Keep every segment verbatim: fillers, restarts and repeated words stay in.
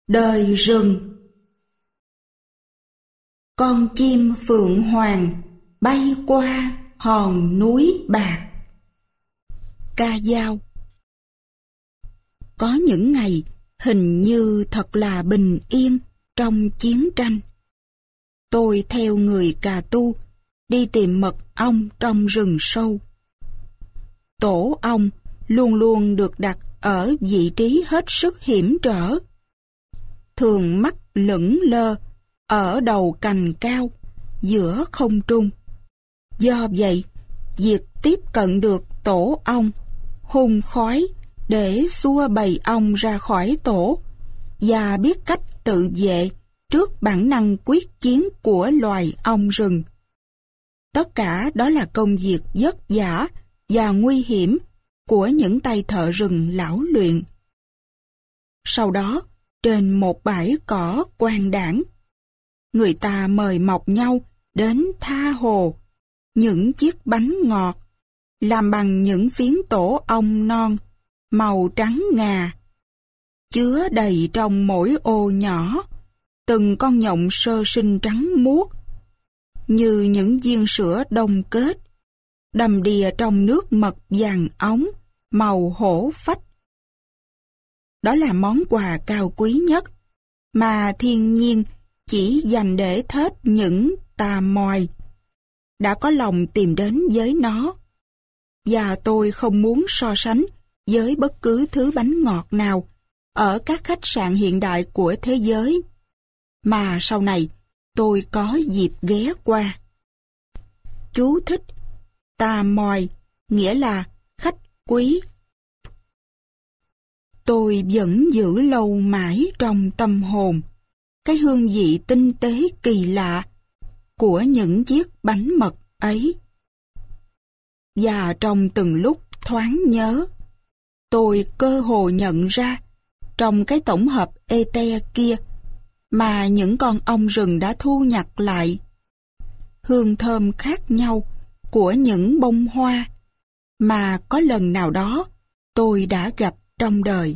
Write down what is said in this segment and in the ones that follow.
Đời rừng. Con chim phượng hoàng bay qua hòn núi bạc. Ca dao. Có những ngày hình như thật là bình yên trong chiến tranh. Tôi theo người Cà Tu đi tìm mật ong trong rừng sâu. Tổ ong luôn luôn được đặt ở vị trí hết sức hiểm trở, thường mắc lững lơ ở đầu cành cao giữa không trung. Do vậy, việc tiếp cận được tổ ong, hun khói để xua bầy ong ra khỏi tổ và biết cách tự vệ trước bản năng quyết chiến của loài ong rừng. Tất cả đó là công việc vất vả và nguy hiểm của những tay thợ rừng lão luyện. Sau đó, trên một bãi cỏ quang đãng, người ta mời mọc nhau đến tha hồ những chiếc bánh ngọt làm bằng những phiến tổ ong non màu trắng ngà, chứa đầy trong mỗi ô nhỏ từng con nhộng sơ sinh trắng muốt, như những viên sữa đông kết, đầm đìa trong nước mật vàng óng màu hổ phách. Đó là món quà cao quý nhất mà thiên nhiên chỉ dành để thết những tà mòi đã có lòng tìm đến với nó. Và tôi không muốn so sánh với bất cứ thứ bánh ngọt nào ở các khách sạn hiện đại của thế giới mà sau này tôi có dịp ghé qua. Chú thích: tà mòi nghĩa là khách quý. Tôi vẫn giữ lâu mãi trong tâm hồn cái hương vị tinh tế kỳ lạ của những chiếc bánh mật ấy. Và trong từng lúc thoáng nhớ, tôi cơ hồ nhận ra trong cái tổng hợp ete kia mà những con ong rừng đã thu nhặt lại, hương thơm khác nhau của những bông hoa mà có lần nào đó tôi đã gặp trong đời.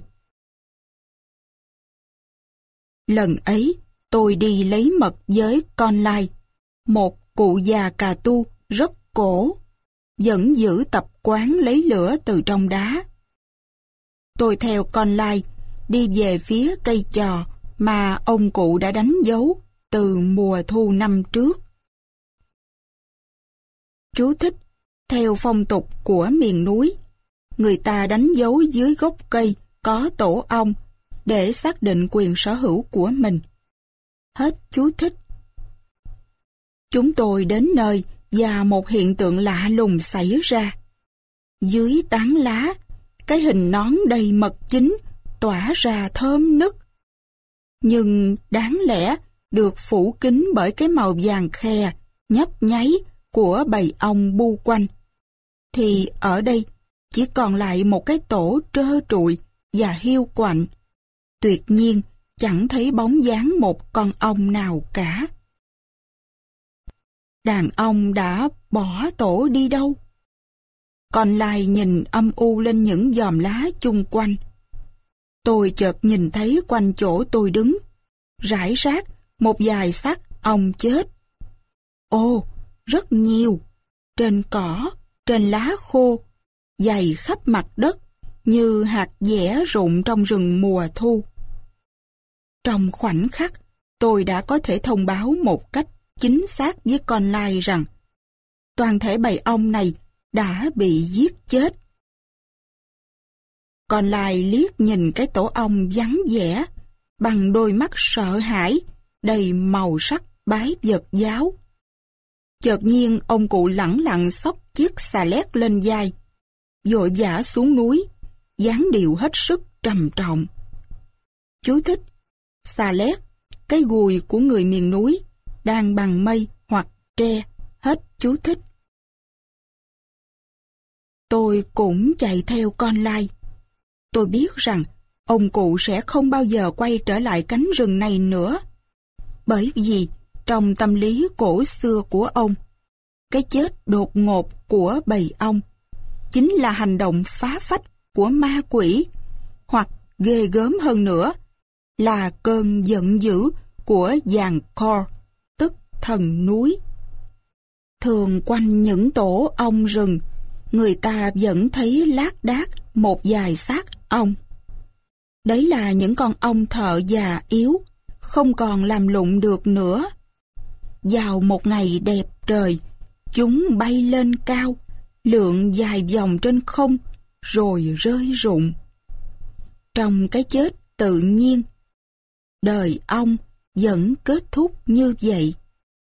Lần ấy, tôi đi lấy mật với con lai, một cụ già Cà Tu rất cổ, vẫn giữ tập quán lấy lửa từ trong đá. Tôi theo con lai đi về phía cây chò mà ông cụ đã đánh dấu từ mùa thu năm trước. Chú thích: theo phong tục của miền núi, người ta đánh dấu dưới gốc cây có tổ ong để xác định quyền sở hữu của mình. Hết chú thích. Chúng tôi đến nơi và một hiện tượng lạ lùng xảy ra. Dưới tán lá, cái hình nón đầy mật chín tỏa ra thơm nức, nhưng đáng lẽ được phủ kín bởi cái màu vàng khè nhấp nháy của bầy ong bu quanh, thì ở đây chỉ còn lại một cái tổ trơ trụi và hiu quạnh, tuyệt nhiên chẳng thấy bóng dáng một con ong nào cả. Đàn ong đã bỏ tổ đi đâu? Con lai nhìn âm u lên những giòm lá chung quanh. Tôi chợt nhìn thấy quanh chỗ tôi đứng, rải rác một vài xác ong chết. Ồ, rất nhiều, trên cỏ, trên lá khô, dày khắp mặt đất như hạt dẻ rụng trong rừng mùa thu. Trong khoảnh khắc, tôi đã có thể thông báo một cách chính xác với con lai rằng toàn thể bầy ong này đã bị giết chết. Con lai liếc nhìn cái tổ ong vắng vẻ bằng đôi mắt sợ hãi đầy màu sắc bái vật giáo. Chợt nhiên ông cụ lẳng lặng xốc chiếc xà lét lên vai, vội vã xuống núi, dáng điệu hết sức trầm trọng. Chú thích: xà lét, cái gùi của người miền núi, đang bằng mây hoặc tre. Hết chú thích. Tôi cũng chạy theo con lai. Tôi biết rằng ông cụ sẽ không bao giờ quay trở lại cánh rừng này nữa, bởi vì trong tâm lý cổ xưa của ông, cái chết đột ngột của bầy ong chính là hành động phá phách của ma quỷ, hoặc ghê gớm hơn nữa là cơn giận dữ của giàn Kor, tức thần núi. Thường quanh những tổ ong rừng, người ta vẫn thấy lác đác một vài xác ong. Đấy là những con ong thợ già yếu, không còn làm lụng được nữa. Vào một ngày đẹp trời, chúng bay lên cao, lượn dài vòng trên không, rồi rơi rụng. Trong cái chết tự nhiên, đời ong vẫn kết thúc như vậy.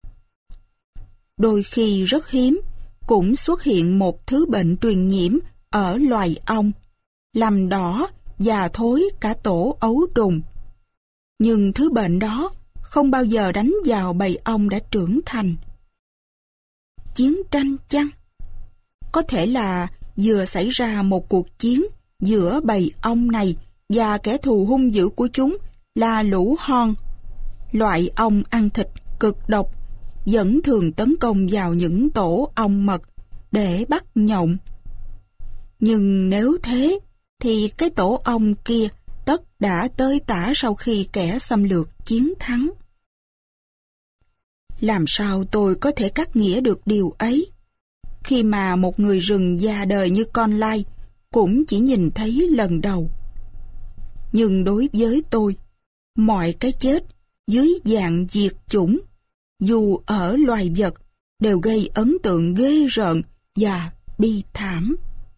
Đôi khi rất hiếm, cũng xuất hiện một thứ bệnh truyền nhiễm ở loài ong, làm đỏ và thối cả tổ ấu trùng. Nhưng thứ bệnh đó không bao giờ đánh vào bầy ong đã trưởng thành. Chiến tranh chăng? Có thể là vừa xảy ra một cuộc chiến giữa bầy ong này và kẻ thù hung dữ của chúng là lũ hon. Loại ong ăn thịt cực độc, vẫn thường tấn công vào những tổ ong mật để bắt nhộng. Nhưng nếu thế, thì cái tổ ong kia tất đã tơi tả sau khi kẻ xâm lược chiến thắng. Làm sao tôi có thể cắt nghĩa được điều ấy, khi mà một người rừng già đời như con lai cũng chỉ nhìn thấy lần đầu. Nhưng đối với tôi, mọi cái chết dưới dạng diệt chủng, dù ở loài vật, đều gây ấn tượng ghê rợn và bi thảm.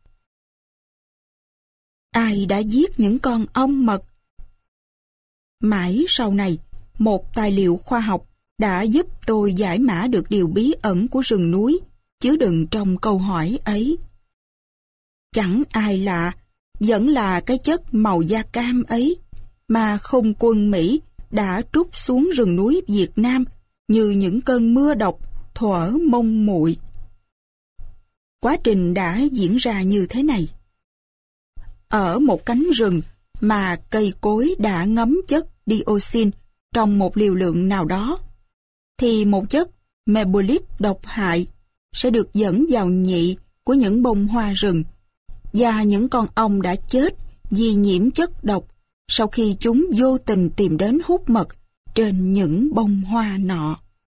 Ai đã giết những con ong mật? Mãi sau này, một tài liệu khoa học đã giúp tôi giải mã được điều bí ẩn của rừng núi chứa đựng trong câu hỏi ấy. Chẳng ai lạ, vẫn là cái chất màu da cam ấy mà không quân Mỹ đã trút xuống rừng núi Việt Nam như những cơn mưa độc thuở mông muội. Quá trình đã diễn ra như thế này. Ở một cánh rừng mà cây cối đã ngấm chất dioxin trong một liều lượng nào đó, thì một chất mebolip độc hại sẽ được dẫn vào nhị của những bông hoa rừng, và những con ong đã chết vì nhiễm chất độc sau khi chúng vô tình tìm đến hút mật trên những bông hoa nọ.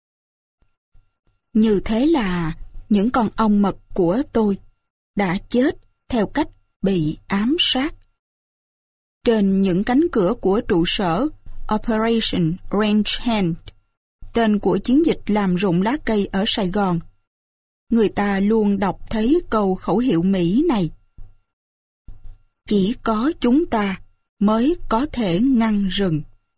Như thế là những con ong mật của tôi đã chết theo cách bị ám sát. Trên những cánh cửa của trụ sở Operation Range Hand, tên của chiến dịch làm rụng lá cây ở Sài Gòn, người ta luôn đọc thấy câu khẩu hiệu Mỹ này: chỉ có chúng ta mới có thể ngăn rừng.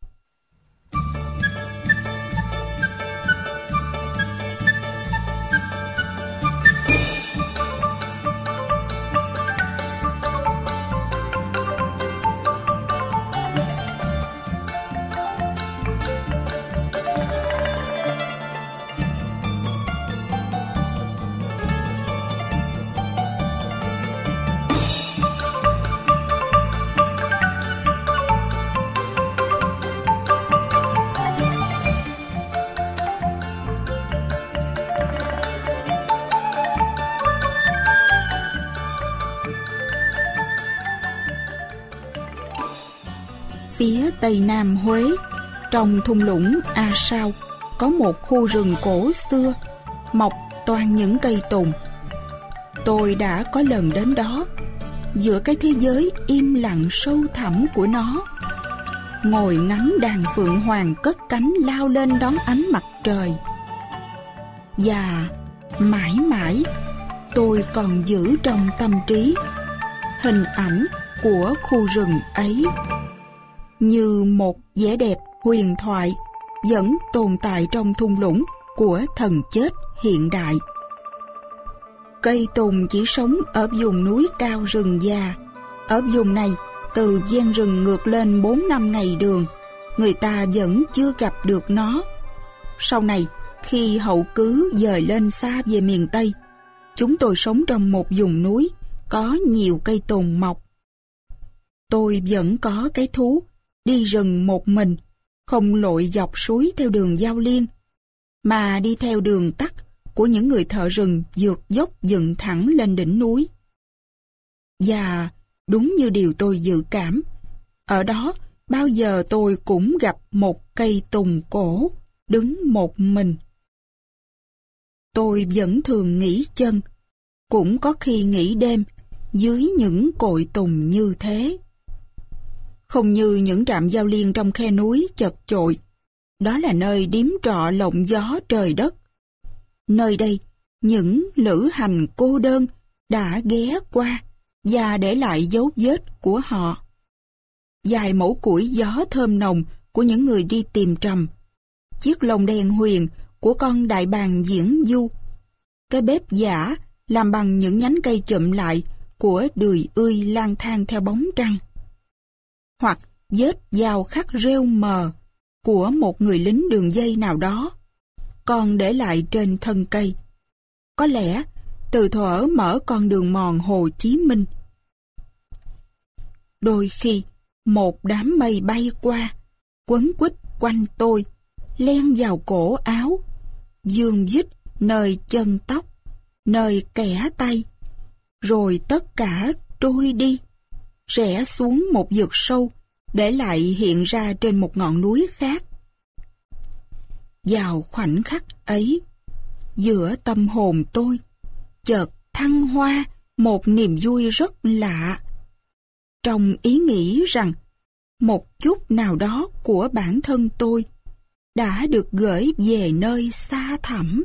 Phía tây nam Huế, trong thung lũng A Sao, có một khu rừng cổ xưa, mọc toàn những cây tùng. Tôi đã có lần đến đó, giữa cái thế giới im lặng sâu thẳm của nó, ngồi ngắm đàn phượng hoàng cất cánh lao lên đón ánh mặt trời. Và mãi mãi, tôi còn giữ trong tâm trí hình ảnh của khu rừng ấy, như một vẻ đẹp huyền thoại vẫn tồn tại trong thung lũng của thần chết hiện đại. Cây tùng chỉ sống ở vùng núi cao rừng già. Ở vùng này, từ ven rừng ngược lên bốn năm ngày đường, người ta vẫn chưa gặp được nó. Sau này, khi hậu cứ dời lên xa về miền Tây, chúng tôi sống trong một vùng núi có nhiều cây tùng mọc. Tôi vẫn có cái thú đi rừng một mình, không lội dọc suối theo đường giao liên, mà đi theo đường tắt của những người thợ rừng vượt dốc dựng thẳng lên đỉnh núi. Và đúng như điều tôi dự cảm, ở đó bao giờ tôi cũng gặp một cây tùng cổ, đứng một mình. Tôi vẫn thường nghỉ chân, cũng có khi nghỉ đêm, dưới những cội tùng như thế. Không như những trạm giao liên trong khe núi chật chội, đó là nơi điếm trọ lộng gió trời đất. Nơi đây, những lữ hành cô đơn đã ghé qua và để lại dấu vết của họ. Dài mẩu củi gió thơm nồng của những người đi tìm trầm, chiếc lồng đèn huyền của con đại bàng diễn du, cái bếp giả làm bằng những nhánh cây chụm lại của đười ươi lang thang theo bóng trăng, hoặc vết dao khắc rêu mờ của một người lính đường dây nào đó còn để lại trên thân cây, có lẽ từ thuở mở con đường mòn Hồ Chí Minh. Đôi khi một đám mây bay qua, quấn quýt quanh tôi, len vào cổ áo, vương vít nơi chân tóc, nơi kẻ tay, rồi tất cả trôi đi, rẽ xuống một vực sâu, để lại hiện ra trên một ngọn núi khác. Vào khoảnh khắc ấy, giữa tâm hồn tôi, chợt thăng hoa một niềm vui rất lạ, trong ý nghĩ rằng một chút nào đó của bản thân tôi đã được gửi về nơi xa thẳm.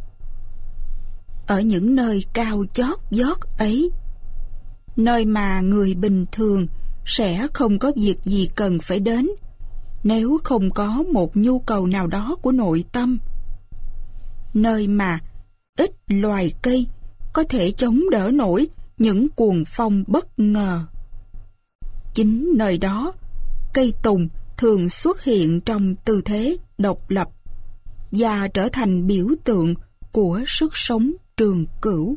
Ở những nơi cao chót vót ấy, nơi mà người bình thường sẽ không có việc gì cần phải đến nếu không có một nhu cầu nào đó của nội tâm, nơi mà ít loài cây có thể chống đỡ nổi những cuồng phong bất ngờ. Chính nơi đó, cây tùng thường xuất hiện trong tư thế độc lập và trở thành biểu tượng của sức sống trường cửu.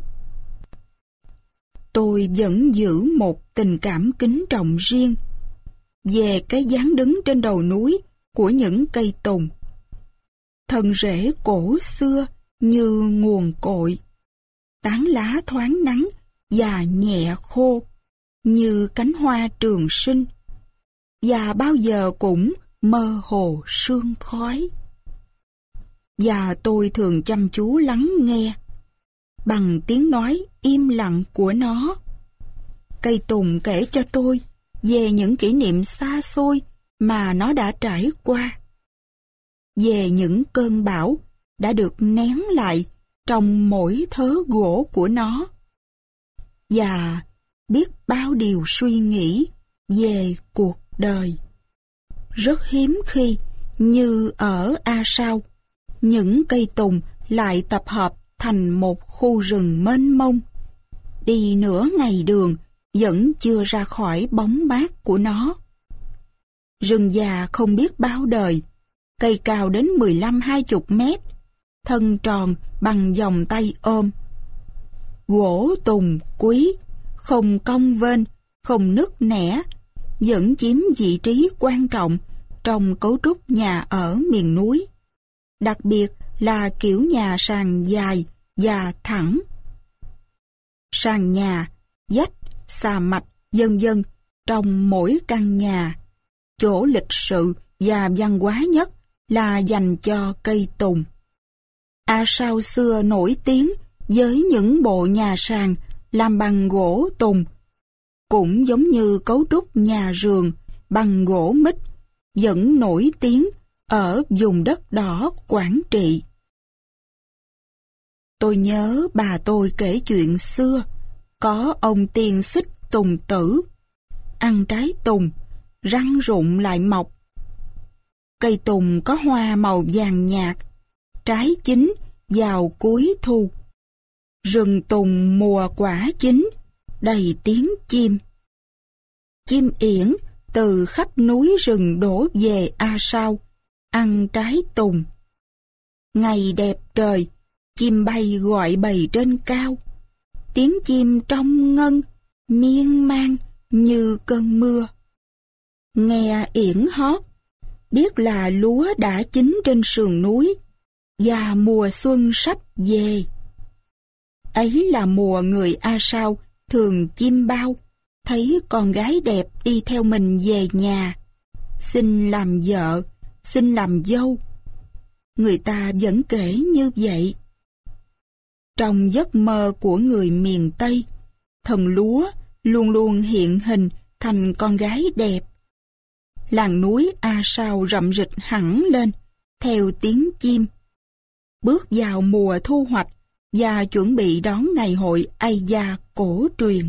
Tôi vẫn giữ một tình cảm kính trọng riêng về cái dáng đứng trên đầu núi của những cây tùng. Thân rễ cổ xưa như nguồn cội, tán lá thoáng nắng và nhẹ khô như cánh hoa trường sinh, và bao giờ cũng mơ hồ sương khói. Và tôi thường chăm chú lắng nghe bằng tiếng nói im lặng của nó. Cây tùng kể cho tôi về những kỷ niệm xa xôi mà nó đã trải qua, về những cơn bão đã được nén lại trong mỗi thớ gỗ của nó, và biết bao điều suy nghĩ về cuộc đời. Rất hiếm khi, như ở A Sao, những cây tùng lại tập hợp thành một khu rừng mênh mông. Đi nửa ngày đường vẫn chưa ra khỏi bóng mát của nó. Rừng già không biết bao đời, cây cao đến mười lăm hai chục mét, thân tròn bằng vòng tay ôm. Gỗ tùng quý, không cong vênh, không nứt nẻ, vẫn chiếm vị trí quan trọng trong cấu trúc nhà ở miền núi, đặc biệt là kiểu nhà sàn dài và thẳng. Sàn nhà, vách, xà mạch, vân vân trong mỗi căn nhà, chỗ lịch sự và văn hóa nhất là dành cho cây tùng. A Sao xưa nổi tiếng với những bộ nhà sàn làm bằng gỗ tùng, cũng giống như cấu trúc nhà rường bằng gỗ mít vẫn nổi tiếng ở vùng đất đỏ Quảng Trị. Tôi nhớ bà tôi kể chuyện xưa, có ông tiên xích tùng tử, ăn trái tùng, răng rụng lại mọc. Cây tùng có hoa màu vàng nhạt, trái chín vào cuối thu. Rừng tùng mùa quả chín, đầy tiếng chim. Chim yển từ khắp núi rừng đổ về A Sao, ăn trái tùng. Ngày đẹp trời, chim bay gọi bầy trên cao. Tiếng chim trong ngân, miên man như cơn mưa. Nghe yển hót, biết là lúa đã chín trên sườn núi, và mùa xuân sắp về. Ấy là mùa người A Sao thường chim bao, thấy con gái đẹp đi theo mình về nhà. xin làm vợ, xin làm dâu. Người ta vẫn kể như vậy. Trong giấc mơ của người miền Tây, thần lúa luôn luôn hiện hình thành con gái đẹp. Làng núi A Sao rậm rịch hẳn lên theo tiếng chim. Bước vào mùa thu hoạch và chuẩn bị đón ngày hội Ây Gia cổ truyền.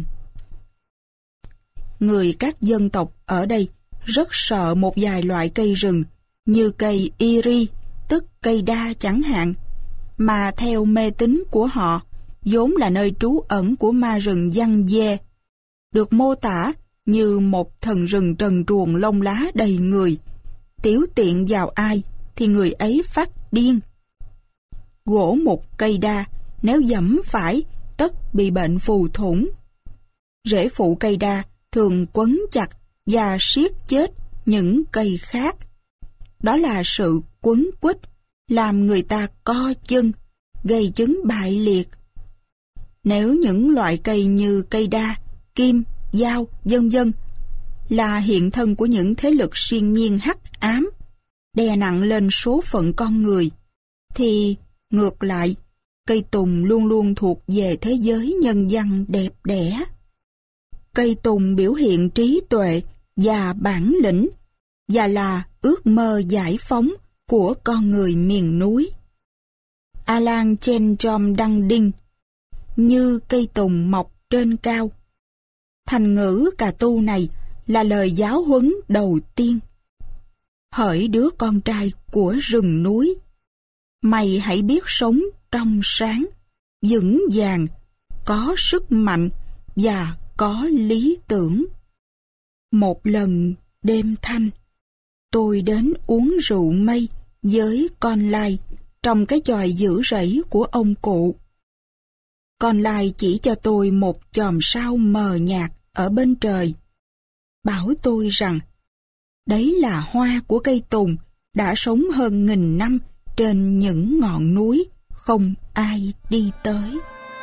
Người các dân tộc ở đây rất sợ một vài loại cây rừng như cây iri, tức cây đa chẳng hạn, mà theo mê tín của họ, vốn là nơi trú ẩn của ma rừng Giăng Dê, được mô tả như một thần rừng trần truồng lông lá đầy người, tiểu tiện vào ai thì người ấy phát điên. Gỗ một cây đa nếu giẫm phải tất bị bệnh phù thủng. Rễ phụ cây đa thường quấn chặt và siết chết những cây khác. Đó là sự quấn quýt làm người ta co chân, gây chứng bại liệt. Nếu những loại cây như cây đa, kim, dao, vân vân là hiện thân của những thế lực siêu nhiên hắc ám, đè nặng lên số phận con người, thì ngược lại, cây tùng luôn luôn thuộc về thế giới nhân văn đẹp đẽ. Cây tùng biểu hiện trí tuệ và bản lĩnh, và là ước mơ giải phóng của con người miền núi. Alan Chen Chom Đăng Đinh, như cây tùng mọc trên cao. Thành ngữ cà tu này là lời giáo huấn đầu tiên. Hỡi đứa con trai của rừng núi, mày hãy biết sống trong sáng, vững vàng, có sức mạnh và có lý tưởng. Một lần đêm thanh, tôi đến uống rượu mây với con lai trong cái chòi giữ rẫy của ông cụ. Con lai chỉ cho tôi một chòm sao mờ nhạt ở bên trời. Bảo tôi rằng, đấy là hoa của cây tùng đã sống hơn nghìn năm trên những ngọn núi không ai đi tới.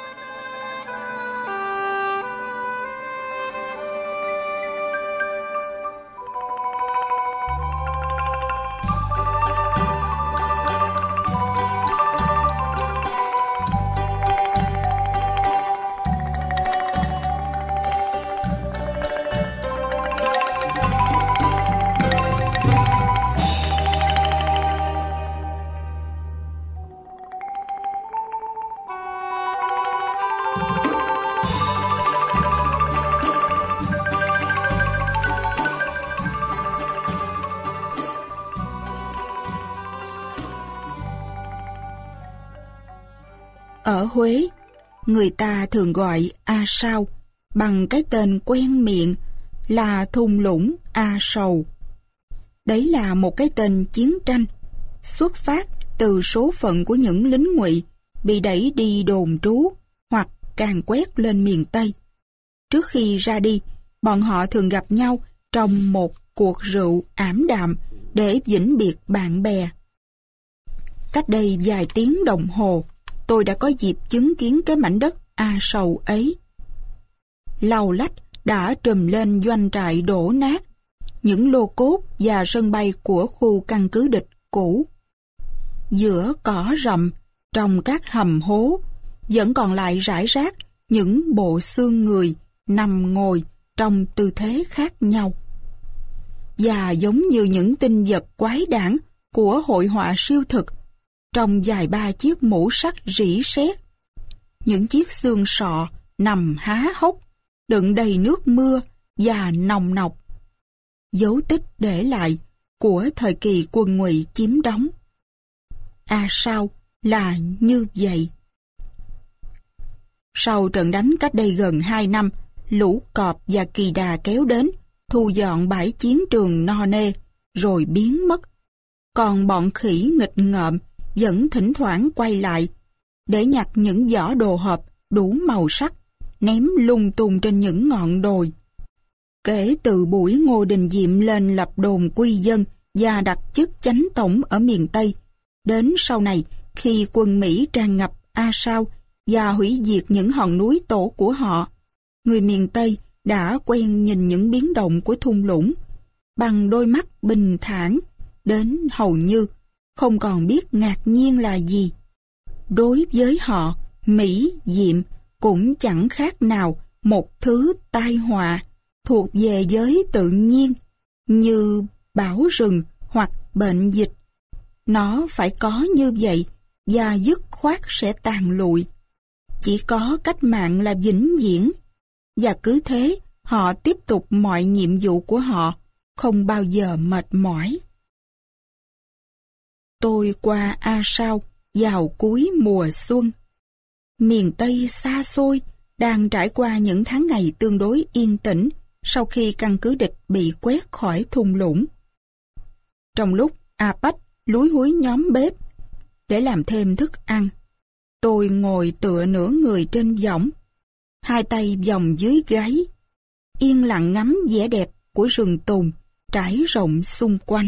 Ở Huế, người ta thường gọi A Sao bằng cái tên quen miệng là thung lũng A Sầu. Đấy là một cái tên chiến tranh, xuất phát từ số phận của những lính ngụy bị đẩy đi đồn trú hoặc càn quét lên miền Tây. Trước khi ra đi, bọn họ thường gặp nhau trong một cuộc rượu ảm đạm để vĩnh biệt bạn bè. Cách đây vài tiếng đồng hồ, tôi đã có dịp chứng kiến cái mảnh đất A Sầu ấy. Lau lách đã trùm lên doanh trại đổ nát, những lô cốt và sân bay của khu căn cứ địch cũ. Giữa cỏ rậm, trong các hầm hố, vẫn còn lại rải rác những bộ xương người nằm ngồi trong tư thế khác nhau. Và giống như những tinh vật quái đản của hội họa siêu thực, trong vài ba chiếc mũ sắt rỉ sét, những chiếc xương sọ nằm há hốc, đựng đầy nước mưa và nồng nọc, dấu tích để lại của thời kỳ quân ngụy chiếm đóng. A Sao là như vậy. Sau trận đánh cách đây gần hai năm, lũ cọp và kỳ đà kéo đến, thu dọn bãi chiến trường no nê, rồi biến mất. Còn bọn khỉ nghịch ngợm vẫn thỉnh thoảng quay lại, để nhặt những giỏ đồ hộp đủ màu sắc, ném lung tung trên những ngọn đồi. Kể từ buổi Ngô Đình Diệm lên lập đồn quy dân và đặt chức chánh tổng ở miền Tây, đến sau này khi quân Mỹ tràn ngập A Sao và hủy diệt những hòn núi tổ của họ, người miền Tây đã quen nhìn những biến động của thung lũng, bằng đôi mắt bình thản, đến hầu như không còn biết ngạc nhiên là gì. Đối với họ, mỹ diệm cũng chẳng khác nào một thứ tai họa thuộc về giới tự nhiên, như bão rừng hoặc bệnh dịch. Nó phải có như vậy và dứt khoát sẽ tàn lụi. Chỉ có cách mạng là vĩnh viễn, và cứ thế họ tiếp tục mọi nhiệm vụ của họ, không bao giờ mệt mỏi. Tôi qua A Sao vào cuối mùa xuân. Miền Tây xa xôi đang trải qua những tháng ngày tương đối yên tĩnh sau khi căn cứ địch bị quét khỏi thung lũng. Trong lúc A Pách lúi húi nhóm bếp để làm thêm thức ăn, tôi ngồi tựa nửa người trên võng, hai tay vòng dưới gáy, yên lặng ngắm vẻ đẹp của rừng tùng trải rộng xung quanh.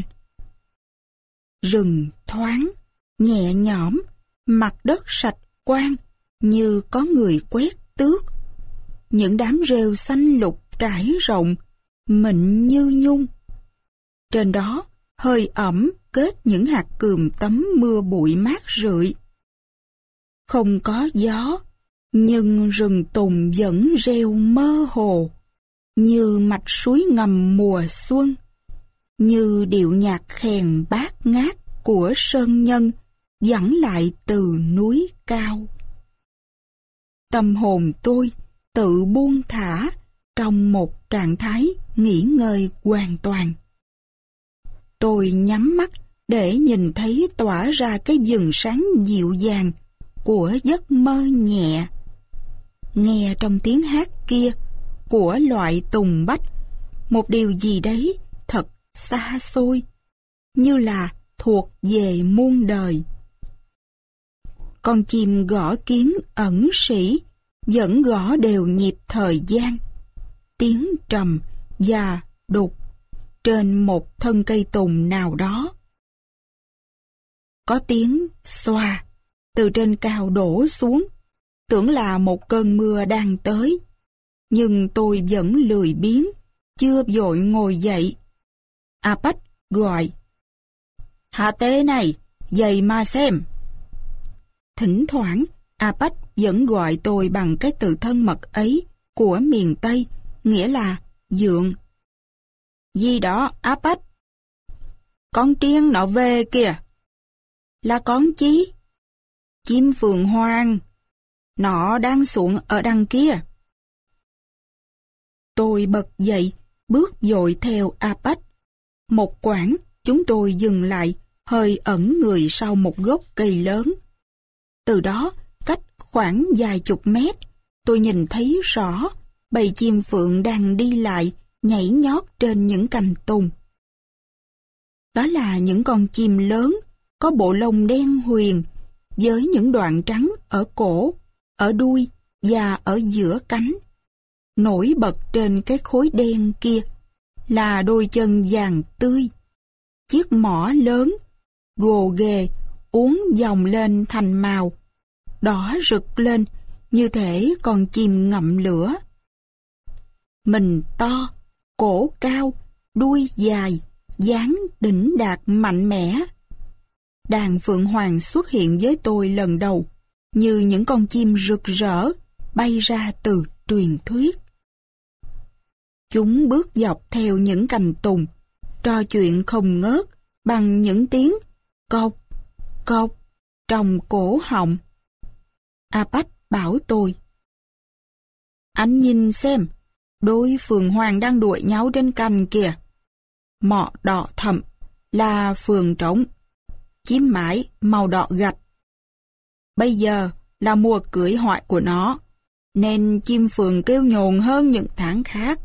Rừng thoáng, nhẹ nhõm, mặt đất sạch quang như có người quét tước. Những đám rêu xanh lục trải rộng, mịn như nhung. Trên đó, hơi ẩm kết những hạt cườm tấm mưa bụi mát rượi. Không có gió, nhưng rừng tùng vẫn reo mơ hồ, như mạch suối ngầm mùa xuân, như điệu nhạc khèn bát ngát của sơn nhân dẫn lại từ núi cao. Tâm hồn tôi tự buông thả trong một trạng thái nghỉ ngơi hoàn toàn. Tôi nhắm mắt để nhìn thấy tỏa ra cái vầng sáng dịu dàng của giấc mơ nhẹ. Nghe trong tiếng hát kia của loại tùng bách một điều gì đấy thật xa xôi, như là thuộc về muôn đời. Con chim gõ kiến ẩn sĩ vẫn gõ đều nhịp thời gian, tiếng trầm và đục trên một thân cây tùng nào đó. Có tiếng xoa từ trên cao đổ xuống, tưởng là một cơn mưa đang tới, nhưng tôi vẫn lười biếng, chưa vội ngồi dậy. A Pách gọi: "Hạ Tế này, dậy mà xem." Thỉnh thoảng, A Pách vẫn gọi tôi bằng cái từ thân mật ấy của miền Tây, nghĩa là dượng. "Gì đó, A Pách?" "Con triên nó về kìa." "Là con chí?" "Chim phượng hoàng. Nó đang xuống ở đằng kia." Tôi bật dậy, bước vội theo A Pách. Một quãng, chúng tôi dừng lại, hơi ẩn người sau một gốc cây lớn. Từ đó, cách khoảng vài chục mét, tôi nhìn thấy rõ bầy chim phượng đang đi lại, nhảy nhót trên những cành tùng. Đó là những con chim lớn, có bộ lông đen huyền, với những đoạn trắng ở cổ, ở đuôi và ở giữa cánh. Nổi bật trên cái khối đen kia là đôi chân vàng tươi, chiếc mỏ lớn, gồ ghề, uốn vòng lên thành màu, đỏ rực lên như thể con chim ngậm lửa. Mình to, cổ cao, đuôi dài, dáng đỉnh đạt mạnh mẽ. Đàn phượng hoàng xuất hiện với tôi lần đầu, như những con chim rực rỡ bay ra từ truyền thuyết. Chúng bước dọc theo những cành tùng, trò chuyện không ngớt bằng những tiếng cộc, cộc trong cổ họng. A Pách bảo tôi: "Anh nhìn xem, đôi phượng hoàng đang đuổi nhau trên cành kìa. Mọ đỏ thẫm là phượng trống, chim mái màu đỏ gạch. Bây giờ là mùa cưới hoại của nó, nên chim phượng kêu nhồn hơn những tháng khác."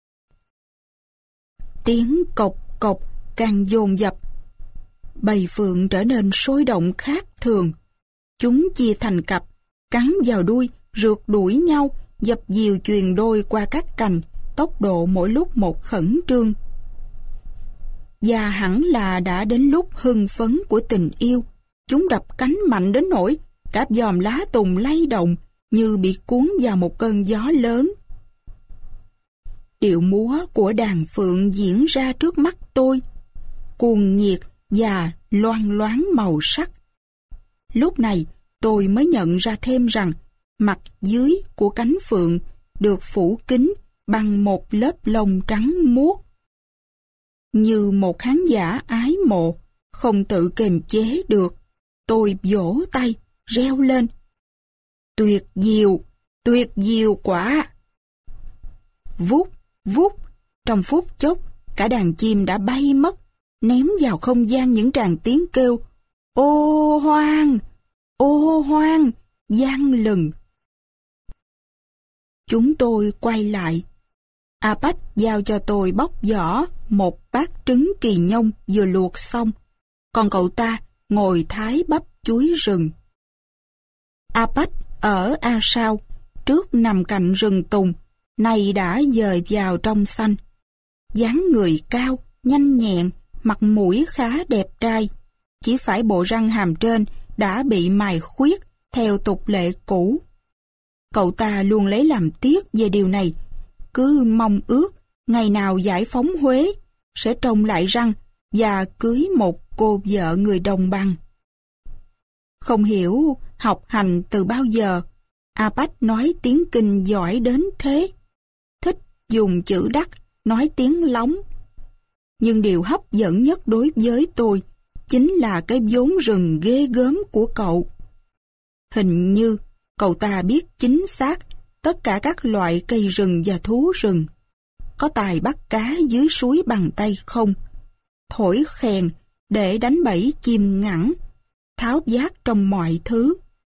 Tiếng cộc cộc càng dồn dập. Bầy phượng trở nên sôi động khác thường. Chúng chia thành cặp, cắn vào đuôi, rượt đuổi nhau, dập dìu chuyền đôi qua các cành, tốc độ mỗi lúc một khẩn trương. Và hẳn là đã đến lúc hưng phấn của tình yêu. Chúng đập cánh mạnh đến nỗi cả giòm lá tùng lay động như bị cuốn vào một cơn gió lớn. điệu múa của đàn phượng diễn ra trước mắt tôi, cuồng nhiệt và loang loáng màu sắc. Lúc này tôi mới nhận ra thêm rằng mặt dưới của cánh phượng được phủ kín bằng một lớp lông trắng muốt. Như một khán giả ái mộ, không tự kiềm chế được, tôi vỗ tay, reo lên. Tuyệt diệu, tuyệt diệu quá! Vút, vút, trong phút chốc, cả đàn chim đã bay mất, ném vào không gian những tràng tiếng kêu ô hoang, ô hoang, vang lừng. Chúng tôi quay lại. Apache giao cho tôi bóc vỏ một bát trứng kỳ nhông vừa luộc xong, còn cậu ta ngồi thái bắp chuối rừng. Apache ở A Sao, trước nằm cạnh rừng tùng, nay đã dời vào trong xanh. Dáng người cao, nhanh nhẹn, mặt mũi khá đẹp trai, chỉ phải bộ răng hàm trên đã bị mài khuyết theo tục lệ cũ. Cậu ta luôn lấy làm tiếc về điều này, cứ mong ước ngày nào giải phóng Huế sẽ trồng lại răng và cưới một cô vợ người đồng bằng. Không hiểu học hành từ bao giờ, Apache nói tiếng Kinh giỏi đến thế, thích dùng chữ đắc, nói tiếng lóng. Nhưng điều hấp dẫn nhất đối với tôi chính là cái vốn rừng ghê gớm của cậu. Hình như cậu ta biết chính xác tất cả các loại cây rừng và thú rừng, có tài bắt cá dưới suối bằng tay không, thổi khèn để đánh bẫy chim ngẳng, tháo vát trong mọi thứ.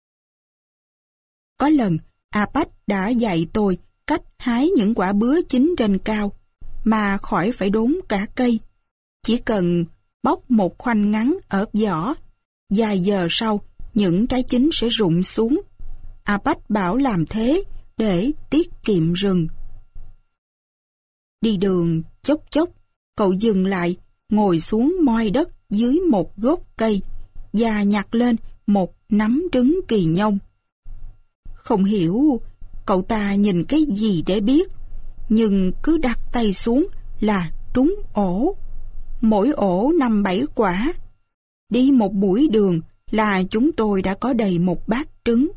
Có lần, Apache đã dạy tôi cách hái những quả bứa chín trên cao, mà khỏi phải đốn cả cây. Chỉ cần bóc một khoanh ngắn ở vỏ, vài giờ sau, những trái chín sẽ rụng xuống. Apache bảo làm thế để tiết kiệm rừng. Đi đường chốc chốc, cậu dừng lại, ngồi xuống moi đất dưới một gốc cây và nhặt lên một nắm trứng kỳ nhông. Không hiểu cậu ta nhìn cái gì để biết, nhưng cứ đặt tay xuống là trúng ổ. Mỗi ổ năm bảy quả. Đi một buổi đường là chúng tôi đã có đầy một bát trứng.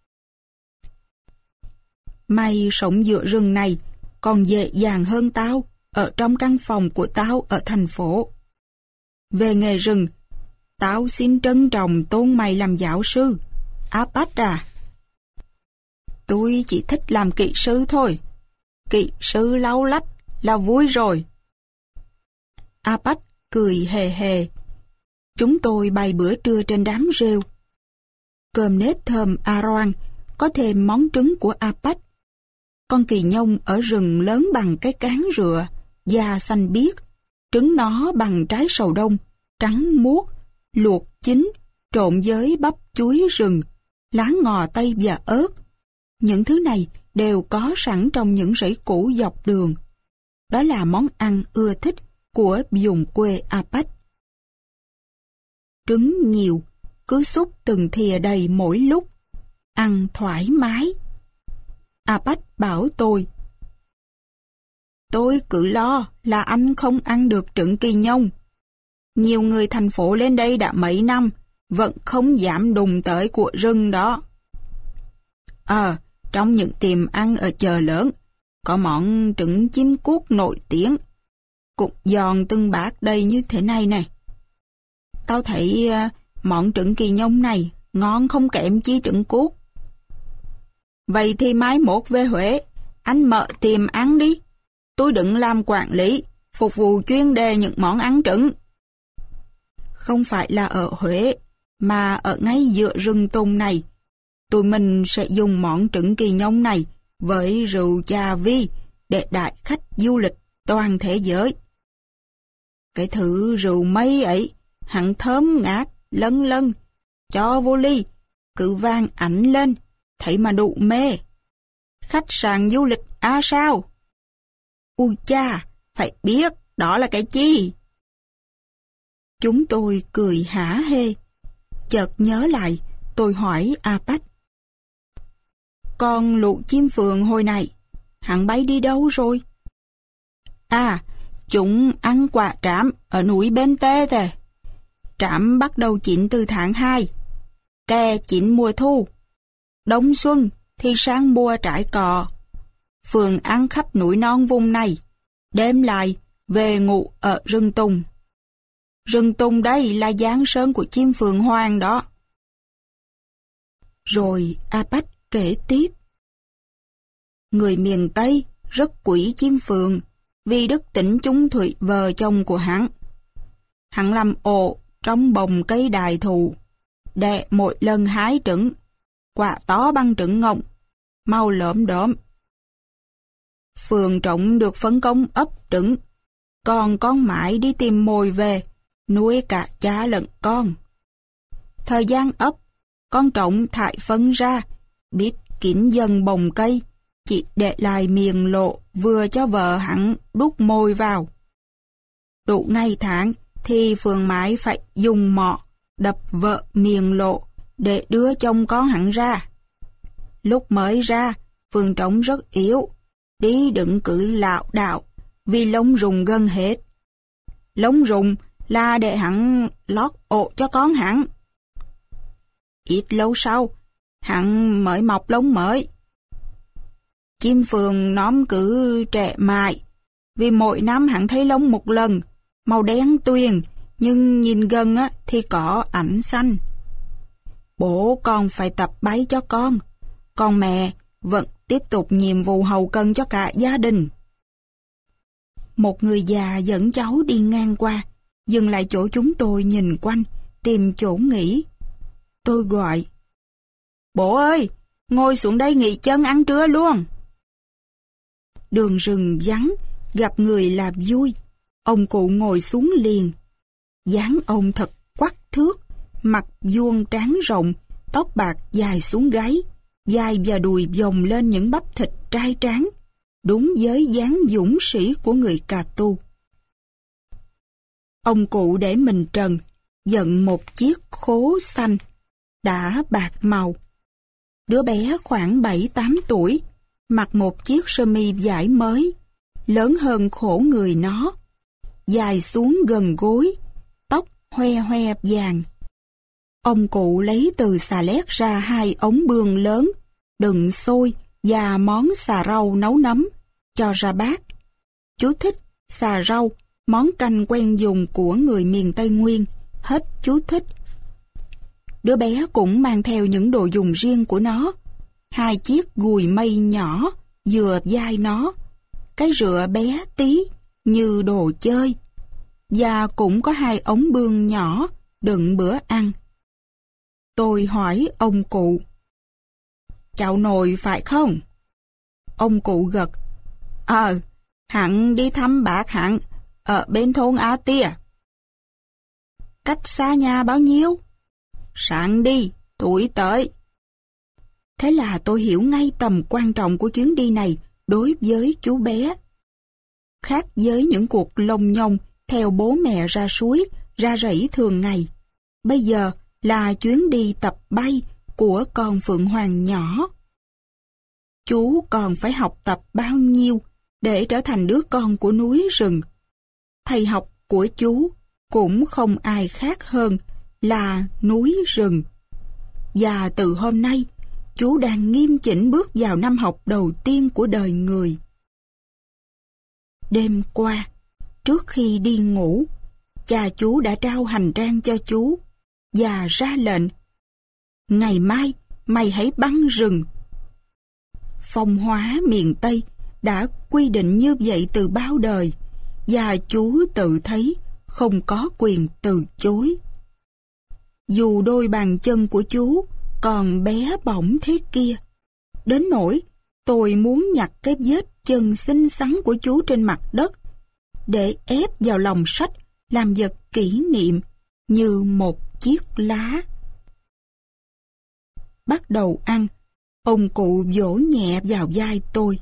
May sống dựa rừng này còn dễ dàng hơn tao ở trong căn phòng của tao ở thành phố. Về nghề rừng, tao xin trân trọng tôn mày làm giáo sư, Apache à. Tôi chỉ thích làm kỹ sư thôi. Kỹ sư lau lách là vui rồi. Apache cười hề hề. Chúng tôi bày bữa trưa trên đám rêu. Cơm nếp thơm Aroan, có thêm món trứng của Apache. Con kỳ nhông ở rừng lớn bằng cái cán rựa, da xanh biếc, trứng nó bằng trái sầu đông, trắng muốt, luộc chín, trộn với bắp chuối rừng, lá ngò tây và ớt. Những thứ này đều có sẵn trong những rẫy củ dọc đường. Đó là món ăn ưa thích của vùng quê Apache. Trứng nhiều, cứ xúc từng thìa đầy mỗi lúc, ăn thoải mái. Apache bảo tôi, tôi cứ lo là anh không ăn được trứng kỳ nhông. Nhiều người thành phố lên đây đã mấy năm, vẫn không dám đụng tới của rừng đó. Ờ, trong những tiệm ăn ở chợ lớn, có món trứng chim cuốc nổi tiếng, cũng giòn từng bát đầy như thế này này. Tao thấy uh, món trứng kỳ nhông này ngon không kém chi trứng cuốc. Vậy thì mai mốt về Huế, anh mở tiệm ăn đi. Tôi đừng làm quản lý, phục vụ chuyên đề những món ăn trứng. Không phải là ở Huế, mà ở ngay giữa rừng tùng này. Tụi mình sẽ dùng món trứng kỳ nhông này với rượu trà vi để đãi khách du lịch toàn thế giới. Cái thứ rượu mây ấy, hẳn thơm ngát, lân lân, cho vô ly, cứ vang ảnh lên, thấy mà đủ mê. Khách sạn du lịch A Sao? Ui cha, phải biết đó là cái chi? Chúng tôi cười hả hê. Chợt nhớ lại, tôi hỏi Apache. Con lũ chim phượng hồi này, hắn bay đi đâu rồi? À, chúng ăn quả trám ở núi bên tê tề. Trám bắt đầu chín từ tháng hai, kè chín mùa thu. Đông xuân thì sang mùa trái cọ. Phường ăn khắp núi non vùng này, đêm lại về ngủ ở rừng tùng. Rừng tùng đây là giáng sơn của chim phượng hoàng đó. Rồi A-Bách kể tiếp. Người miền Tây rất quý chim phượng vì đức tính chung thủy vợ chồng của hắn. Hắn làm ổ trong bồng cây đài thụ, đẻ mỗi lần hái trứng, quả to bằng trứng ngỗng, màu lởm đốm. Phượng trống được phân công ấp trứng, còn con mãi đi tìm mồi về, nuôi cả cha lẫn con. Thời gian ấp, con trống thải phân ra, biết kín dần bồng cây, chỉ để lại miệng lộ vừa cho vợ hắn đút mồi vào. Đủ ngày tháng thì Phượng mãi phải dùng mọ đập vợ miệng lộ để đưa chồng con hắn ra. Lúc mới ra, Phượng trống rất yếu, đi đứng cứ lảo đảo vì lông rụng gần hết. Lông rụng là để hắn lót ổ cho con hắn. Ít lâu sau, hắn mới mọc lông mới. Chim phượng nóm cứ trẻ mãi, vì mỗi năm hắn thấy lông một lần, màu đen tuyền, nhưng nhìn gần á, thì có ảnh xanh. Bố còn phải tập bay cho con, còn mẹ vẫn tiếp tục nhiệm vụ hậu cần cho cả gia đình. Một người già dẫn cháu đi ngang qua, dừng lại chỗ chúng tôi nhìn quanh, tìm chỗ nghỉ. Tôi gọi, bố ơi, ngồi xuống đây nghỉ chân ăn trưa luôn. Đường rừng vắng, gặp người là vui. Ông cụ ngồi xuống liền. Dáng ông thật quắc thước, mặt vuông trán rộng, tóc bạc dài xuống gáy, vai và đùi vòng lên những bắp thịt trai tráng, đúng với dáng dũng sĩ của người Cà Tu. Ông cụ để mình trần, giận một chiếc khố xanh, đã bạc màu. Đứa bé khoảng bảy tám tuổi, mặc một chiếc sơ mi vải mới, lớn hơn khổ người nó, dài xuống gần gối, tóc hoe hoe vàng. Ông cụ lấy từ xà lét ra hai ống bương lớn, đựng xôi và món xà rau nấu nấm, cho ra bát. Chú thích xà rau, món canh quen dùng của người miền Tây Nguyên, hết chú thích. Đứa bé cũng mang theo những đồ dùng riêng của nó, hai chiếc gùi mây nhỏ vừa vai nó, cái rựa bé tí như đồ chơi, và cũng có hai ống bương nhỏ đựng bữa ăn. Tôi hỏi ông cụ, cháu nội phải không? Ông cụ gật, ờ, hắn đi thăm bác hắn ở bên thôn A Tia. Cách xa nhà bao nhiêu? Sáng đi, tuổi tới. Thế là tôi hiểu ngay tầm quan trọng của chuyến đi này đối với chú bé. Khác với những cuộc lông nhông theo bố mẹ ra suối, ra rẫy thường ngày, bây giờ là chuyến đi tập bay của con phượng hoàng nhỏ. Chú còn phải học tập bao nhiêu để trở thành đứa con của núi rừng. Thầy học của chú cũng không ai khác hơn là núi rừng. Và từ hôm nay, chú đang nghiêm chỉnh bước vào năm học đầu tiên của đời người. Đêm qua, trước khi đi ngủ, cha chú đã trao hành trang cho chú và ra lệnh, ngày mai mày hãy băng rừng. Phong hóa miền Tây đã quy định như vậy từ bao đời, và chú tự thấy không có quyền từ chối. Dù đôi bàn chân của chú còn bé bỏng thế kia, đến nỗi tôi muốn nhặt cái vết chân xinh xắn của chú trên mặt đất để ép vào lòng sách làm vật kỷ niệm như một chiếc lá. Bắt đầu ăn, ông cụ vỗ nhẹ vào vai tôi.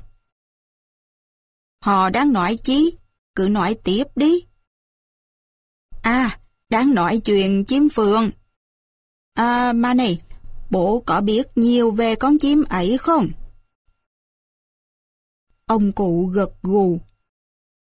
Họ đang nói chí, cứ nói tiếp đi. À, đang nói chuyện chim phượng. À, mà này, bố có biết nhiều về con chim ấy không? Ông cụ gật gù.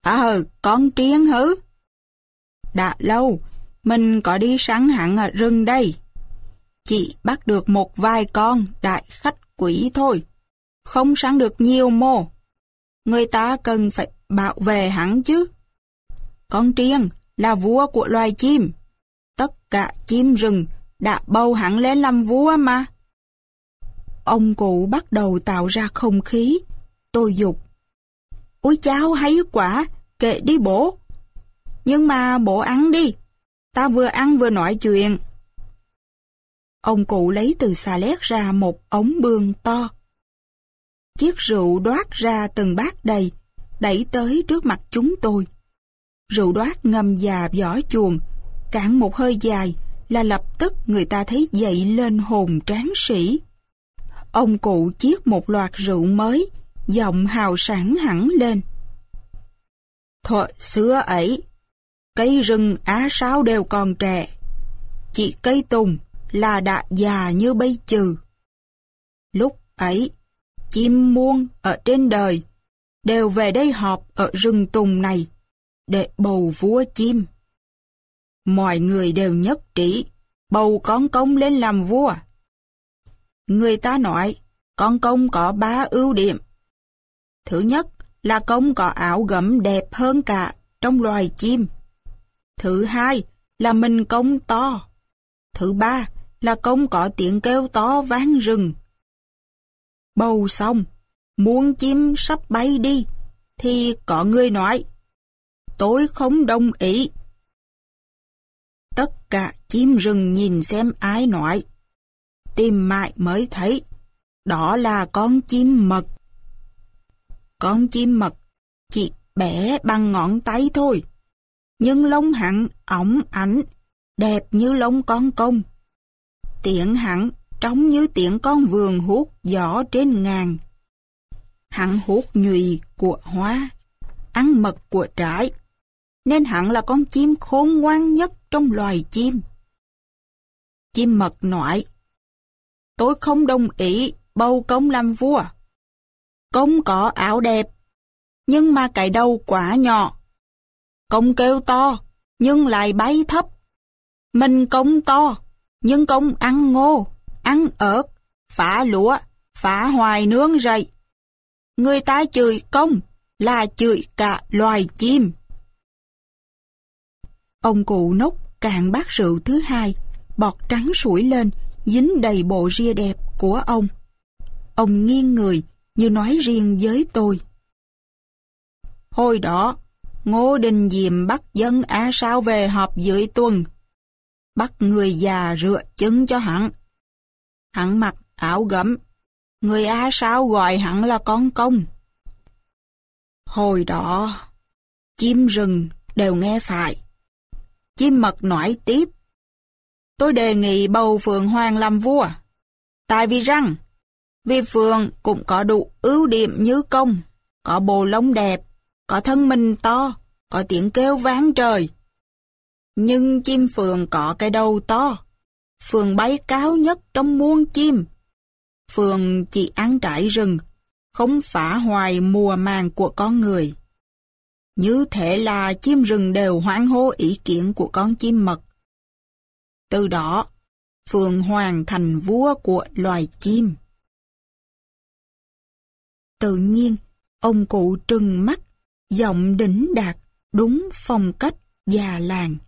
Ờ, con Triên hứ? Đã lâu, mình có đi săn hẳn ở rừng đây. Chỉ bắt được một vài con đại khách quý thôi, không săn được nhiều mô. Người ta cần phải bảo vệ hắn chứ. Con Triên là vua của loài chim. Tất cả chim rừng đã bầu hắn lên làm vua mà. Ông cụ bắt đầu tạo ra không khí. Tôi giục. Ôi chao hay quá, kệ đi bố. Nhưng mà bố ăn đi. Ta vừa ăn vừa nói chuyện. Ông cụ lấy từ xà lét ra một ống bương to. Chiếc rượu đoát ra từng bát đầy, đẩy tới trước mặt chúng tôi. Rượu đoát ngâm vào vỏ chuồng, cạn một hơi dài là lập tức người ta thấy dậy lên hồn tráng sĩ. Ông cụ chiết một loạt rượu mới, giọng hào sảng hẳn lên. Thuở xưa ấy, cây rừng Á Sáo đều còn trẻ, chỉ cây tùng là đã già như bây chừ. Lúc ấy, chim muôn ở trên đời đều về đây họp ở rừng tùng này để bầu vua chim. Mọi người đều nhất trí bầu con công lên làm vua. Người ta nói con công có ba ưu điểm. Thứ nhất là công có áo gấm đẹp hơn cả trong loài chim. Thứ hai là mình công to. Thứ ba là công có tiếng kêu to vang rừng. Bầu xong, muôn chim sắp bay đi, thì có người nói, tôi không đồng ý. Tất cả chim rừng nhìn xem ai nói. Tìm mãi mới thấy, đó là con chim mật. Con chim mật chỉ bé bằng ngón tay thôi, nhưng lông hắn óng ánh, đẹp như lông con công. Tiếng hắn trông như tiếng con vườn hút gió trên ngàn. Hắn hút nhụy của hoa, ăn mật của trái, nên hắn là con chim khôn ngoan nhất trong loài chim. Chim mật nói, tôi không đồng ý bầu công làm vua. Công có áo đẹp, nhưng mà cái đầu quá nhỏ. Công kêu to, nhưng lại bay thấp. Mình công to, nhưng công ăn ngô, ăn ớt, phá lúa, phá hoài nướng rầy. Người ta chửi công là chửi cả loài chim. Ông cụ nốc cạn bát rượu thứ hai, bọt trắng sủi lên, dính đầy bộ ria đẹp của ông. Ông nghiêng người như nói riêng với tôi. Hồi đó, Ngô Đình Diệm bắt dân Á Sáo về họp dưới tuần. Bắt người già rửa chân cho hắn. Hắn mặc áo gấm. Người Á Sáo gọi hắn là con công. Hồi đó, chim rừng đều nghe phải. Chim mật nói tiếp. Tôi đề nghị bầu Phượng Hoàng làm vua. Tại vì rằng, vì Phượng cũng có đủ ưu điểm như công, có bộ lông đẹp, có thân mình to, có tiếng kêu vang trời. Nhưng chim Phượng có cái đầu to. Phượng bay cao nhất trong muôn chim. Phượng chỉ ăn trái rừng, không phá hoại mùa màng của con người. Như thế là chim rừng đều hoan hô ý kiến của con chim mật. Từ đó, Phượng Hoàng thành vua của loài chim. Tự nhiên, ông cụ trừng mắt, giọng đỉnh đạt, đúng phong cách già làng.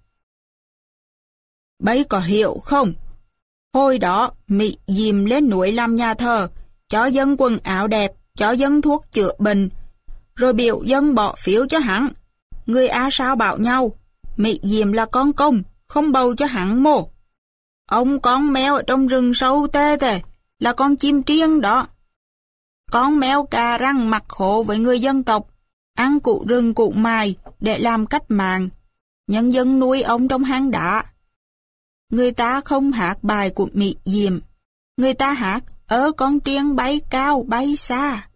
Bấy có hiểu không? Hồi đó, Mỹ Diệm lên núi làm nhà thờ, cho dân quần áo đẹp, cho dân thuốc chữa bệnh, rồi biểu dân bỏ phiếu cho hắn. Người Á Sáo bảo nhau, Mỹ Diệm là con công, không bầu cho hắn mồ. Ông con mèo ở trong rừng sâu tê tê, là con chim Triên đó. Con mèo cà răng mặt khổ với người dân tộc, ăn củ rừng củ mài để làm cách mạng. Nhân dân nuôi ông trong hang đá. Người ta không hát bài của Mỹ Diệm, người ta hát ơ con Triên bay cao bay xa.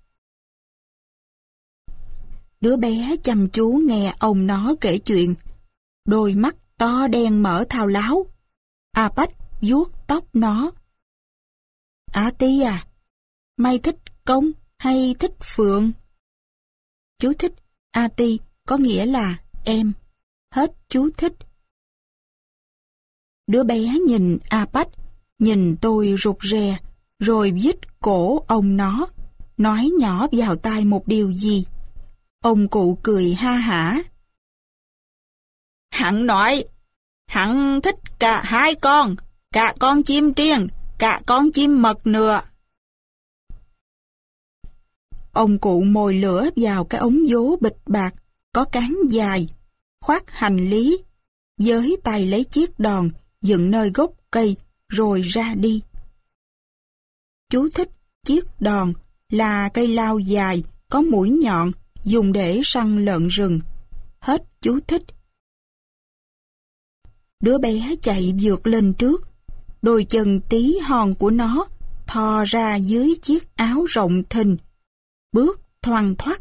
Đứa bé chăm chú nghe ông nó kể chuyện, đôi mắt to đen mở thao láo. A Bách vuốt tóc nó. A Ti à, mày thích công hay thích Phượng? Chú thích A Ti có có nghĩa là em. Hết chú thích. Đứa bé nhìn Apac, nhìn tôi rụt rè, rồi vít cổ ông nó, nói nhỏ vào tai một điều gì. Ông cụ cười ha hả. Hắn nói, hắn thích cả hai con, cả con chim triền, cả con chim mật nữa. Ông cụ mồi lửa vào cái ống vố bịch bạc, có cán dài, khoác hành lý, với tay lấy chiếc đòn, dựng nơi gốc cây, rồi ra đi. Chú thích: chiếc đòn là cây lao dài, có mũi nhọn, dùng để săn lợn rừng. Hết chú thích. Đứa bé chạy vượt lên trước, đôi chân tí hon của nó thò ra dưới chiếc áo rộng thình, bước thoăn thoắt.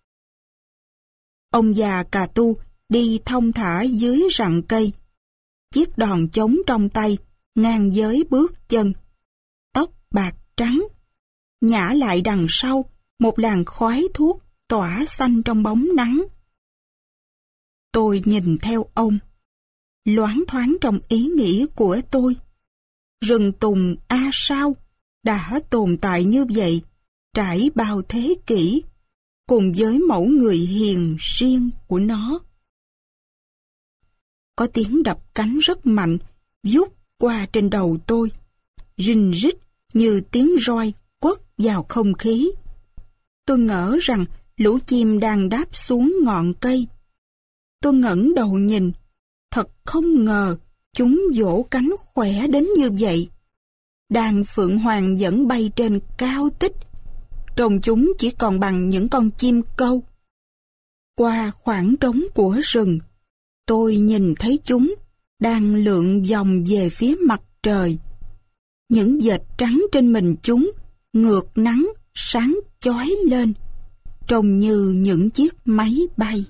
Ông già cà tu đi thong thả dưới rặng cây, chiếc đòn chống trong tay, ngang với bước chân. Tóc bạc trắng, nhả lại đằng sau một làn khói thuốc tỏa xanh trong bóng nắng. Tôi nhìn theo ông, loáng thoáng trong ý nghĩ của tôi. Rừng tùng A Sao đã tồn tại như vậy trải bao thế kỷ, cùng với mẫu người hiền riêng của nó. Có tiếng đập cánh rất mạnh, vút qua trên đầu tôi, rình rít như tiếng roi quất vào không khí. Tôi ngỡ rằng lũ chim đang đáp xuống ngọn cây. Tôi ngẩng đầu nhìn, thật không ngờ chúng vỗ cánh khỏe đến như vậy. Đàn phượng hoàng vẫn bay trên cao tích, trông chúng chỉ còn bằng những con chim câu. Qua khoảng trống của rừng, tôi nhìn thấy chúng đang lượn vòng về phía mặt trời. Những vệt trắng trên mình chúng ngược nắng sáng chói lên, trông như những chiếc máy bay.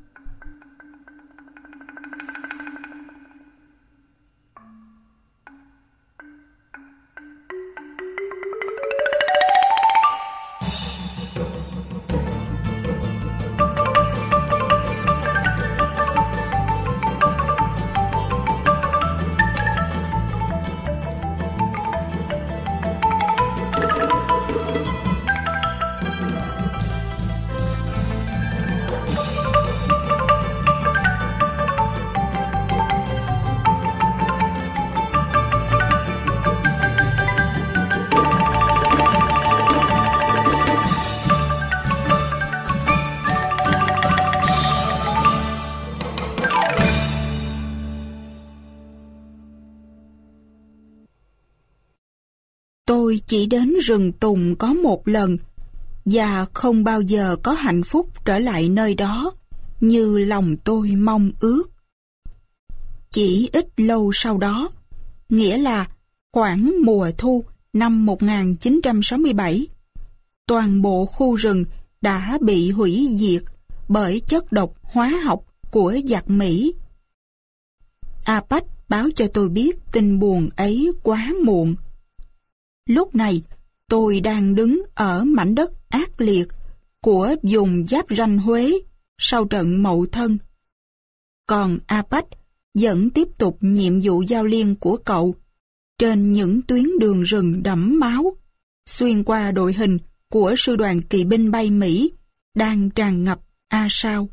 Tôi chỉ đến rừng tùng có một lần, và không bao giờ có hạnh phúc trở lại nơi đó như lòng tôi mong ước. Chỉ ít lâu sau đó, nghĩa là khoảng mùa thu năm một nghìn chín trăm sáu mươi bảy, toàn bộ khu rừng đã bị hủy diệt bởi chất độc hóa học của giặc Mỹ. Apac báo cho tôi biết tin buồn ấy quá muộn. Lúc này, tôi đang đứng ở mảnh đất ác liệt của vùng giáp ranh Huế sau trận Mậu Thân. Còn Apac vẫn tiếp tục nhiệm vụ giao liên của cậu trên những tuyến đường rừng đẫm máu, xuyên qua đội hình của sư đoàn kỵ binh bay Mỹ đang tràn ngập A Sao.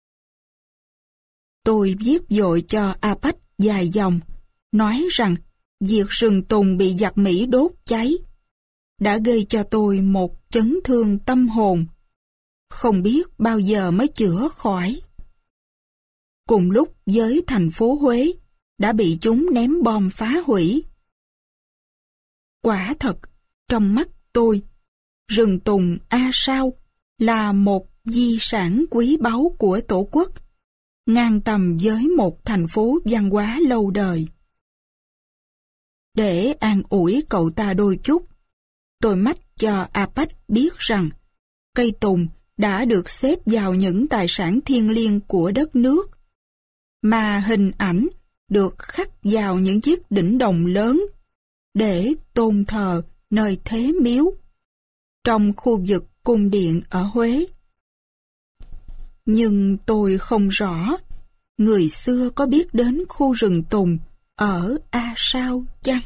Tôi viết vội cho Apac vài dòng, nói rằng việc rừng tùng bị giặc Mỹ đốt cháy đã gây cho tôi một chấn thương tâm hồn, không biết bao giờ mới chữa khỏi. Cùng lúc với thành phố Huế đã bị chúng ném bom phá hủy. Quả thật, trong mắt tôi, rừng tùng A Sao là một di sản quý báu của Tổ quốc, ngang tầm với một thành phố văn hóa lâu đời. Để an ủi cậu ta đôi chút, tôi mách cho Apac biết rằng cây tùng đã được xếp vào những tài sản thiêng liêng của đất nước, mà hình ảnh được khắc vào những chiếc đỉnh đồng lớn để tôn thờ nơi thế miếu trong khu vực cung điện ở Huế. Nhưng tôi không rõ, người xưa có biết đến khu rừng tùng ở A Sao chăng?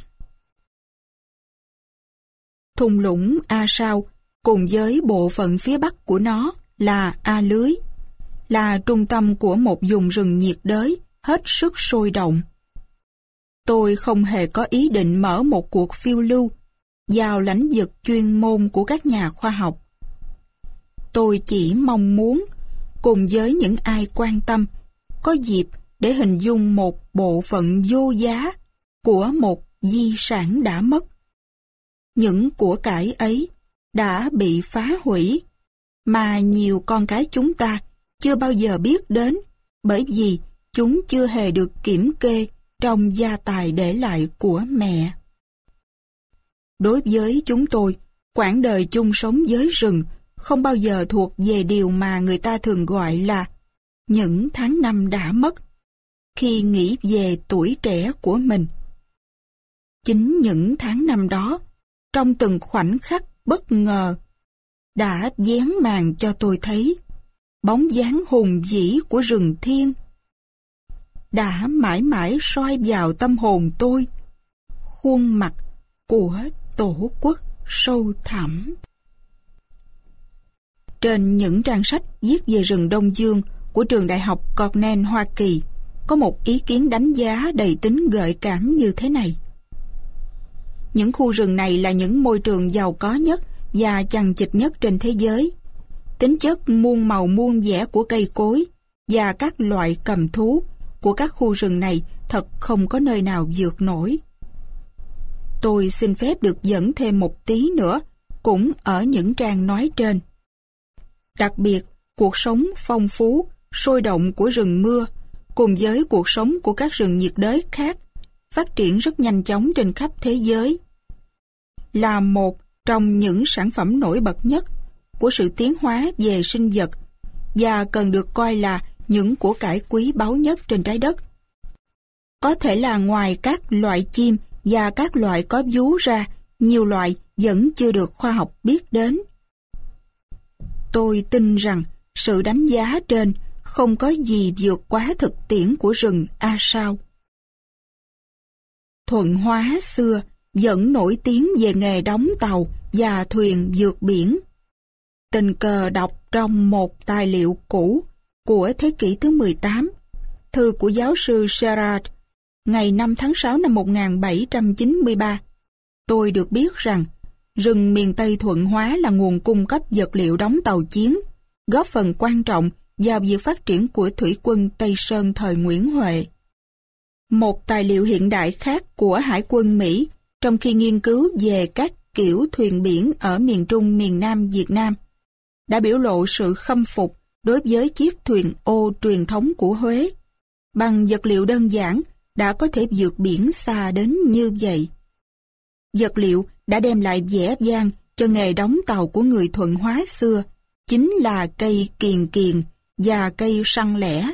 Thung lũng A Sao cùng với bộ phận phía bắc của nó là A Lưới, là trung tâm của một vùng rừng nhiệt đới hết sức sôi động. Tôi không hề có ý định mở một cuộc phiêu lưu vào lĩnh vực chuyên môn của các nhà khoa học. Tôi chỉ mong muốn, cùng với những ai quan tâm, có dịp để hình dung một bộ phận vô giá của một di sản đã mất. Những của cải ấy đã bị phá hủy, mà nhiều con cái chúng ta chưa bao giờ biết đến, bởi vì chúng chưa hề được kiểm kê trong gia tài để lại của mẹ. Đối với chúng tôi, quãng đời chung sống với rừng không bao giờ thuộc về điều mà người ta thường gọi là những tháng năm đã mất, khi nghĩ về tuổi trẻ của mình. Chính những tháng năm đó, trong từng khoảnh khắc bất ngờ, đã vén màn cho tôi thấy bóng dáng hùng vĩ của rừng thiên, đã mãi mãi soi vào tâm hồn tôi khuôn mặt của Tổ quốc sâu thẳm. Trên những trang sách viết về rừng Đông Dương của trường đại học Cornell Hoa Kỳ, có một ý kiến đánh giá đầy tính gợi cảm như thế này. Những khu rừng này là những môi trường giàu có nhất và chằng chịt nhất trên thế giới. Tính chất muôn màu muôn vẻ của cây cối và các loại cầm thú của các khu rừng này thật không có nơi nào vượt nổi. Tôi xin phép được dẫn thêm một tí nữa, cũng ở những trang nói trên. Đặc biệt, cuộc sống phong phú, sôi động của rừng mưa, cùng với cuộc sống của các rừng nhiệt đới khác, phát triển rất nhanh chóng trên khắp thế giới, là một trong những sản phẩm nổi bật nhất của sự tiến hóa về sinh vật và cần được coi là những của cải quý báu nhất trên trái đất. Có thể là ngoài các loại chim và các loại có vú ra, nhiều loại vẫn chưa được khoa học biết đến. Tôi tin rằng sự đánh giá trên không có gì vượt quá thực tiễn của rừng A Sao. Thuận Hóa xưa vẫn nổi tiếng về nghề đóng tàu và thuyền vượt biển. Tình cờ đọc trong một tài liệu cũ của thế kỷ thứ mười tám, thư của giáo sư Sherrard, ngày năm tháng sáu năm một nghìn bảy trăm chín mươi ba, tôi được biết rằng rừng miền Tây Thuận Hóa là nguồn cung cấp vật liệu đóng tàu chiến, góp phần quan trọng vào việc phát triển của thủy quân Tây Sơn thời Nguyễn Huệ. Một tài liệu hiện đại khác của Hải quân Mỹ trong khi nghiên cứu về các kiểu thuyền biển ở miền Trung miền Nam Việt Nam đã biểu lộ sự khâm phục đối với chiếc thuyền ô truyền thống của Huế. Bằng vật liệu đơn giản đã có thể vượt biển xa đến như vậy. Vật liệu đã đem lại vẻ vang cho nghề đóng tàu của người Thuận Hóa xưa chính là cây kiền kiền và cây săn lẻ.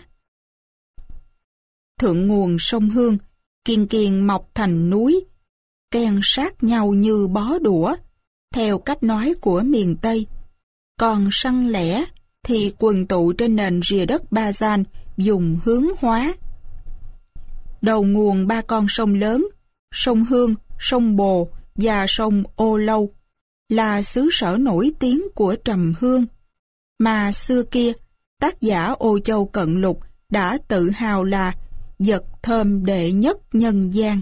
Thượng nguồn sông Hương, kiền kiền mọc thành núi, ken sát nhau như bó đũa, theo cách nói của miền Tây. Còn săn lẻ thì quần tụ trên nền rìa đất Ba Gian, dùng hướng Hóa. Đầu nguồn ba con sông lớn, sông Hương, sông Bồ và sông Ô Lâu, là xứ sở nổi tiếng của trầm hương, mà xưa kia tác giả Ô Châu Cận Lục đã tự hào là vật thơm đệ nhất nhân gian.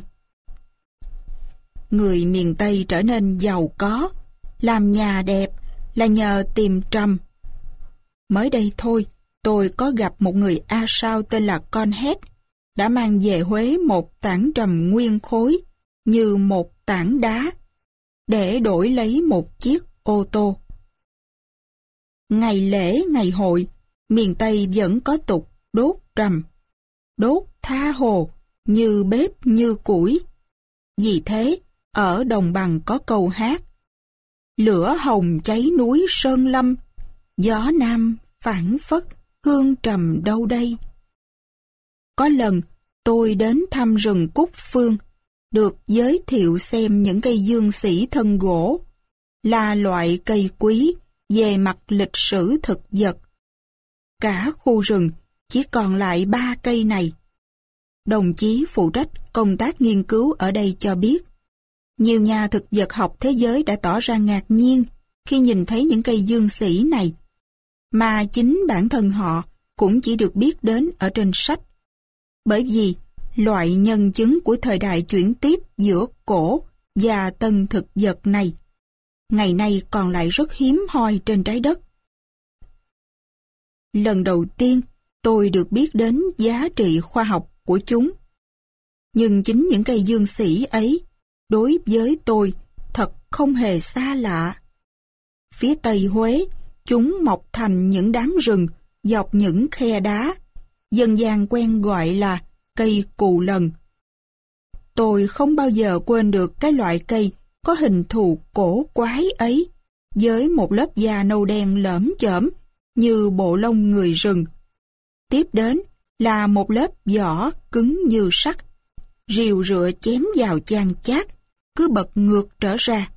Người miền Tây trở nên giàu có, làm nhà đẹp là nhờ tìm trầm. Mới đây thôi, tôi có gặp một người A Sao tên là Con Hét, đã mang về Huế một tảng trầm nguyên khối như một tảng đá để đổi lấy một chiếc ô tô. Ngày lễ, ngày hội, miền Tây vẫn có tục đốt trầm, đốt tha hồ, như bếp như củi. Vì thế, ở đồng bằng có câu hát: lửa hồng cháy núi sơn lâm, gió nam phảng phất hương trầm đâu đây. Có lần tôi đến thăm rừng Cúc Phương, được giới thiệu xem những cây dương sỉ thân gỗ, là loại cây quý về mặt lịch sử thực vật. cả khu rừng chỉ còn lại ba cây này. Đồng chí phụ trách công tác nghiên cứu ở đây cho biết, nhiều nhà thực vật học thế giới đã tỏ ra ngạc nhiên khi nhìn thấy những cây dương xỉ này, mà chính bản thân họ cũng chỉ được biết đến ở trên sách. Bởi vì loại nhân chứng của thời đại chuyển tiếp giữa cổ và tân thực vật này ngày nay còn lại rất hiếm hoi trên trái đất. Lần đầu tiên tôi được biết đến giá trị khoa học của chúng. Nhưng chính những cây dương xỉ ấy, đối với tôi, thật không hề xa lạ. Phía Tây Huế, chúng mọc thành những đám rừng dọc những khe đá, dân gian quen gọi là cây cù lần. Tôi không bao giờ quên được cái loại cây có hình thù cổ quái ấy, với một lớp da nâu đen lởm chởm như bộ lông người rừng. Tiếp đến là một lớp vỏ cứng như sắt, rìu rựa chém vào chan chát, cứ bật ngược trở ra.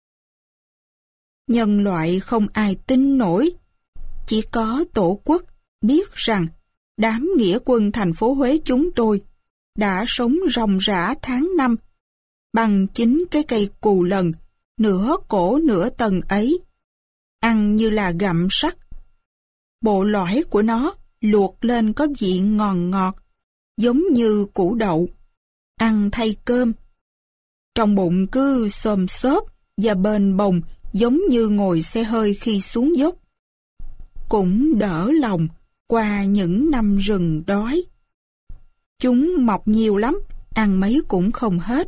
Nhân loại không ai tin nổi, chỉ có Tổ quốc biết rằng đám nghĩa quân thành phố Huế chúng tôi đã sống ròng rã tháng năm bằng chính cái cây cù lần, nửa cổ nửa tầng ấy, ăn như là gặm sắt. Bộ lõi của nó luộc lên có vị ngọt ngọt, giống như củ đậu, ăn thay cơm. Trong bụng cứ xồm xốp và bền bồng giống như ngồi xe hơi khi xuống dốc. Cũng đỡ lòng qua những năm rừng đói. Chúng mọc nhiều lắm, ăn mấy cũng không hết.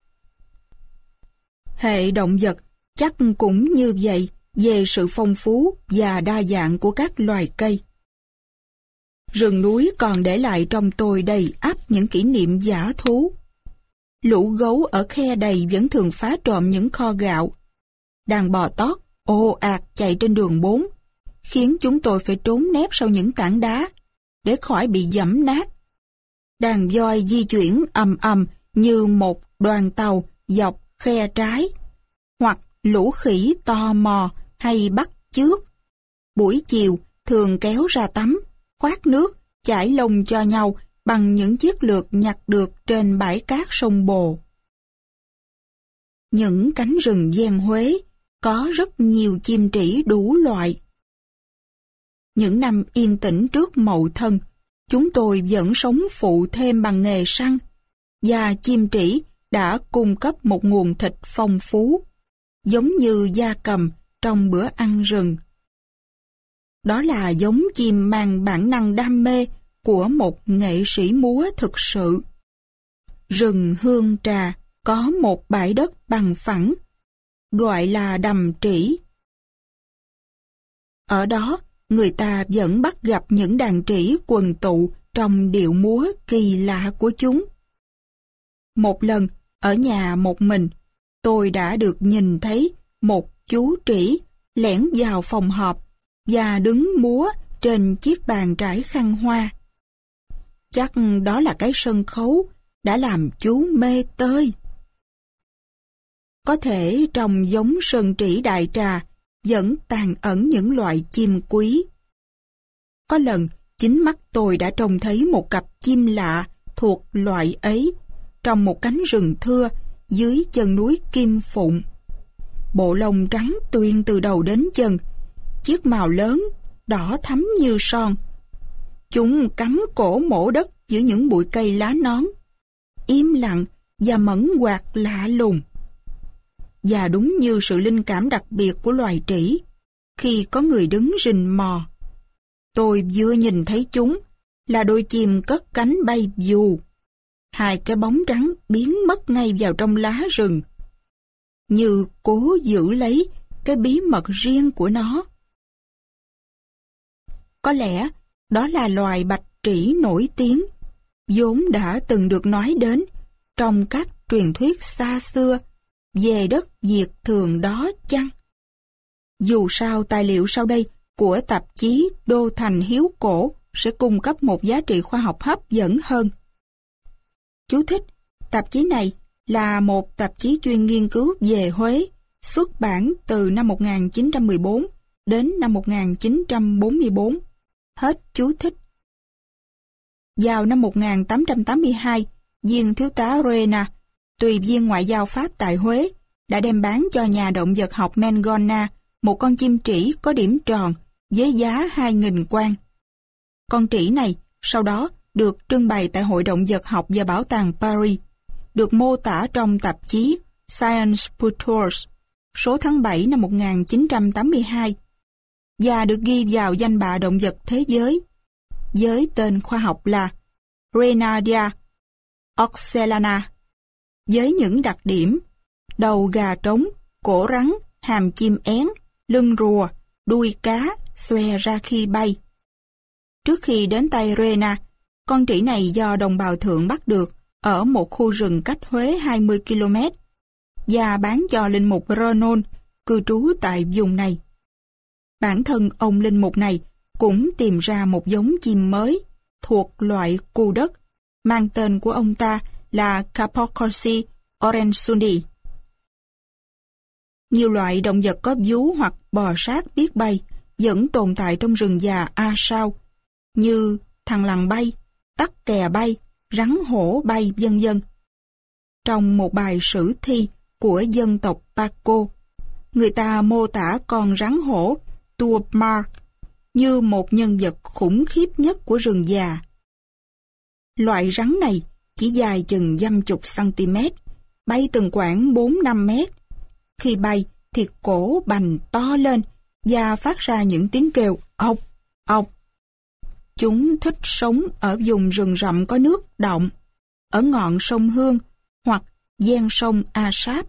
Hệ động vật chắc cũng như vậy về sự phong phú và đa dạng của các loài cây. Rừng núi còn để lại trong tôi đầy ắp những kỷ niệm dã thú. Lũ gấu ở khe đầy vẫn thường phá trộm những kho gạo. Đàn bò tót ồ ạt chạy trên đường bốn, khiến chúng tôi phải trốn nép sau những tảng đá để khỏi bị giẫm nát. Đàn voi di chuyển ầm ầm như một đoàn tàu dọc khe trái, hoặc lũ khỉ tò mò hay bắt chước. Buổi chiều thường kéo ra tắm, khoát nước, chải lông cho nhau bằng những chiếc lược nhặt được trên bãi cát sông Bồ. Những cánh rừng ven Huế có rất nhiều chim trĩ đủ loại. Những năm yên tĩnh trước Mậu Thân, chúng tôi vẫn sống phụ thêm bằng nghề săn, và chim trĩ đã cung cấp một nguồn thịt phong phú, giống như gia cầm trong bữa ăn rừng. Đó là giống chim mang bản năng đam mê của một nghệ sĩ múa thực sự. Rừng Hương Trà có một bãi đất bằng phẳng, gọi là Đầm Trĩ. Ở đó, người ta vẫn bắt gặp những đàn trĩ quần tụ trong điệu múa kỳ lạ của chúng. Một lần, ở nhà một mình, tôi đã được nhìn thấy một chú trĩ lẻn vào phòng họp và đứng múa trên chiếc bàn trải khăn hoa. Chắc đó là cái sân khấu đã làm chú mê tơi. Có thể trong giống sơn trĩ Đại Trà vẫn tàn ẩn những loại chim quý. Có lần, chính mắt tôi đã trông thấy một cặp chim lạ thuộc loại ấy trong một cánh rừng thưa dưới chân núi Kim Phụng. Bộ lông trắng tuyên từ đầu đến chân, chiếc mào lớn, đỏ thắm như son. Chúng cắm cổ mổ đất giữa những bụi cây lá nón, im lặng và mẫn hoạt lạ lùng. Và đúng như sự linh cảm đặc biệt của loài trĩ, khi có người đứng rình mò, tôi vừa nhìn thấy chúng là đôi chim cất cánh bay vù. Hai cái bóng trắng biến mất ngay vào trong lá rừng, như cố giữ lấy cái bí mật riêng của nó. Có lẽ đó là loài bạch trĩ nổi tiếng, vốn đã từng được nói đến trong các truyền thuyết xa xưa về đất Việt Thường đó chăng? Dù sao, tài liệu sau đây của tạp chí Đô Thành Hiếu Cổ sẽ cung cấp một giá trị khoa học hấp dẫn hơn. Chú thích: tạp chí này là một tạp chí chuyên nghiên cứu về Huế, xuất bản từ năm một nghìn chín trăm mười bốn đến năm một nghìn chín trăm bốn mươi bốn. Hết chú thích. Vào năm một nghìn tám trăm tám mươi hai, viên thiếu tá Rena, tùy viên ngoại giao Pháp tại Huế, đã đem bán cho nhà động vật học Mengona một con chim trĩ có điểm tròn với giá hai nghìn quan. Con trĩ này sau đó được trưng bày tại Hội động vật học và Bảo tàng Paris, được mô tả trong tạp chí Science Pictures số tháng bảy năm một nghìn chín trăm tám mươi hai và được ghi vào danh bạ động vật thế giới với tên khoa học là Renadia oxelana, với những đặc điểm đầu gà trống, cổ rắn, hàm chim én, lưng rùa, đuôi cá xòe ra khi bay. Trước khi đến tay Rena, con trĩ này do đồng bào thượng bắt được ở một khu rừng cách Huế hai mươi ki lô mét và bán cho linh mục Renon cư trú tại vùng này. Bản thân ông linh mục này cũng tìm ra một giống chim mới thuộc loại cù đất, mang tên của ông ta là Capocorsi orensundi. Nhiều loại động vật có vú hoặc bò sát biết bay vẫn tồn tại trong rừng già A Sao, như thằn lằn bay, tắc kè bay, rắn hổ bay, vân vân. Trong một bài sử thi của dân tộc Paco, người ta mô tả con rắn hổ Tuopmar như một nhân vật khủng khiếp nhất của rừng già. Loại rắn này chỉ dài chừng dăm chục cm, bay từng khoảng bốn năm mét. Khi bay thì cổ bành to lên và phát ra những tiếng kêu ọc, ọc. Chúng thích sống ở vùng rừng rậm có nước đọng, ở ngọn sông Hương hoặc ven sông A Sáp.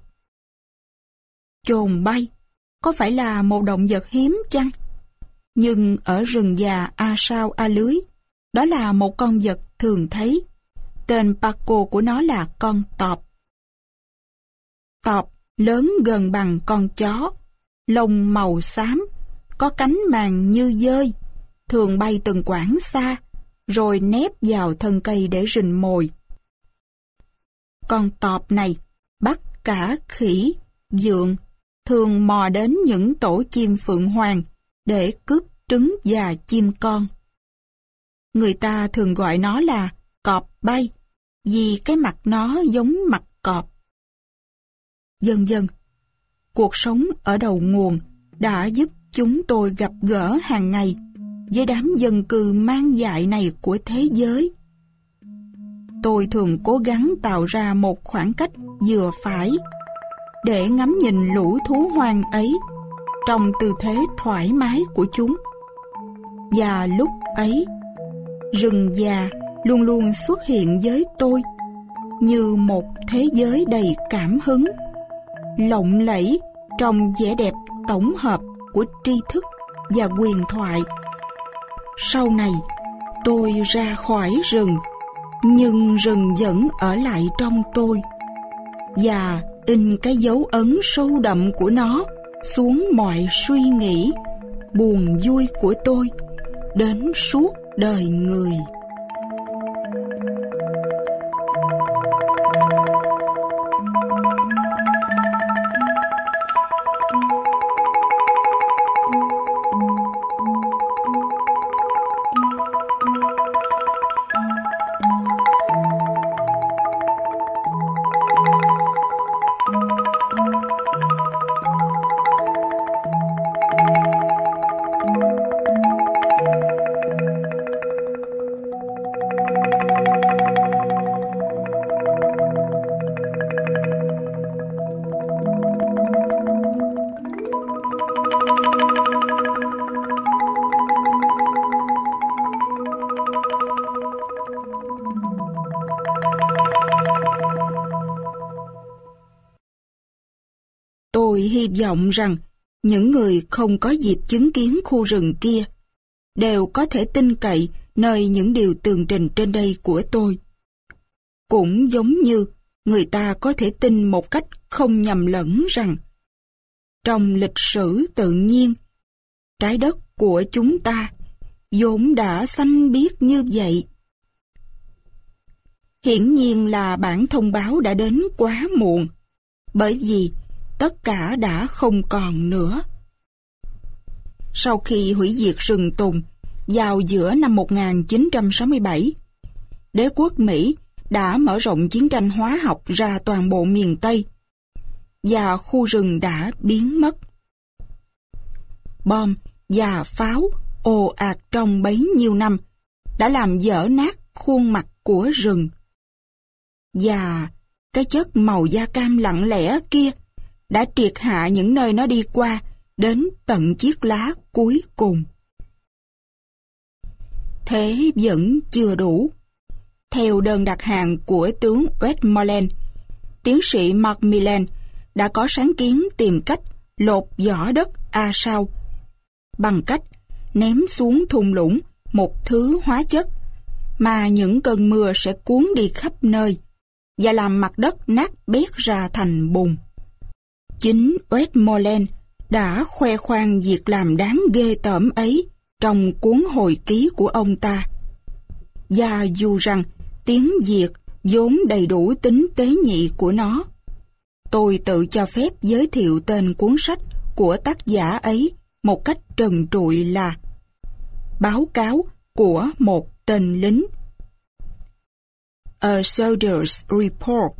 Chồn bay có phải là một động vật hiếm chăng? Nhưng ở rừng già A Sao A Lưới, đó là một con vật thường thấy. Tên Paco của nó là con tọp. Tọp lớn gần bằng con chó, lông màu xám, có cánh màng như dơi, thường bay từng quãng xa, rồi nép vào thân cây để rình mồi. Con tọp này bắt cả khỉ, vượn, thường mò đến những tổ chim phượng hoàng để cướp trứng và chim con. Người ta thường gọi nó là cọp bay, vì cái mặt nó giống mặt cọp. Dần dần, cuộc sống ở đầu nguồn đã giúp chúng tôi gặp gỡ hàng ngày với đám dân cư mang dại này của thế giới. Tôi thường cố gắng tạo ra một khoảng cách vừa phải để ngắm nhìn lũ thú hoang ấy trong tư thế thoải mái của chúng. Và lúc ấy, rừng già luôn luôn xuất hiện với tôi như một thế giới đầy cảm hứng, lộng lẫy trong vẻ đẹp tổng hợp của tri thức và huyền thoại. Sau này, tôi ra khỏi rừng, nhưng rừng vẫn ở lại trong tôi và in cái dấu ấn sâu đậm của nó xuống mọi suy nghĩ, buồn vui của tôi đến suốt đời người. Tôi hy vọng rằng những người không có dịp chứng kiến khu rừng kia đều có thể tin cậy nơi những điều tường trình trên đây của tôi. Cũng giống như người ta có thể tin một cách không nhầm lẫn rằng trong lịch sử tự nhiên, trái đất của chúng ta vốn đã xanh biếc như vậy. Hiển nhiên là bản thông báo đã đến quá muộn, bởi vì tất cả đã không còn nữa. Sau khi hủy diệt rừng tùng vào giữa năm một nghìn chín trăm sáu mươi bảy, đế quốc Mỹ đã mở rộng chiến tranh hóa học ra toàn bộ miền Tây, và khu rừng đã biến mất. Bom và pháo ồ ạt trong bấy nhiêu năm đã làm dở nát khuôn mặt của rừng. Và cái chất màu da cam lặng lẽ kia đã triệt hạ những nơi nó đi qua đến tận chiếc lá cuối cùng. Thế vẫn chưa đủ. Theo đơn đặt hàng của tướng Westmoreland, tiến sĩ Macmillan đã có sáng kiến tìm cách lột vỏ đất A Sao bằng cách ném xuống thung lũng một thứ hóa chất mà những cơn mưa sẽ cuốn đi khắp nơi và làm mặt đất nát bét ra thành bùn. Chính Westmoreland đã khoe khoang việc làm đáng ghê tởm ấy trong cuốn hồi ký của ông ta. Và dù rằng tiếng Việt vốn đầy đủ tính tế nhị của nó, tôi tự cho phép giới thiệu tên cuốn sách của tác giả ấy một cách trần trụi là Báo cáo của một tên lính. A Soldier's Report.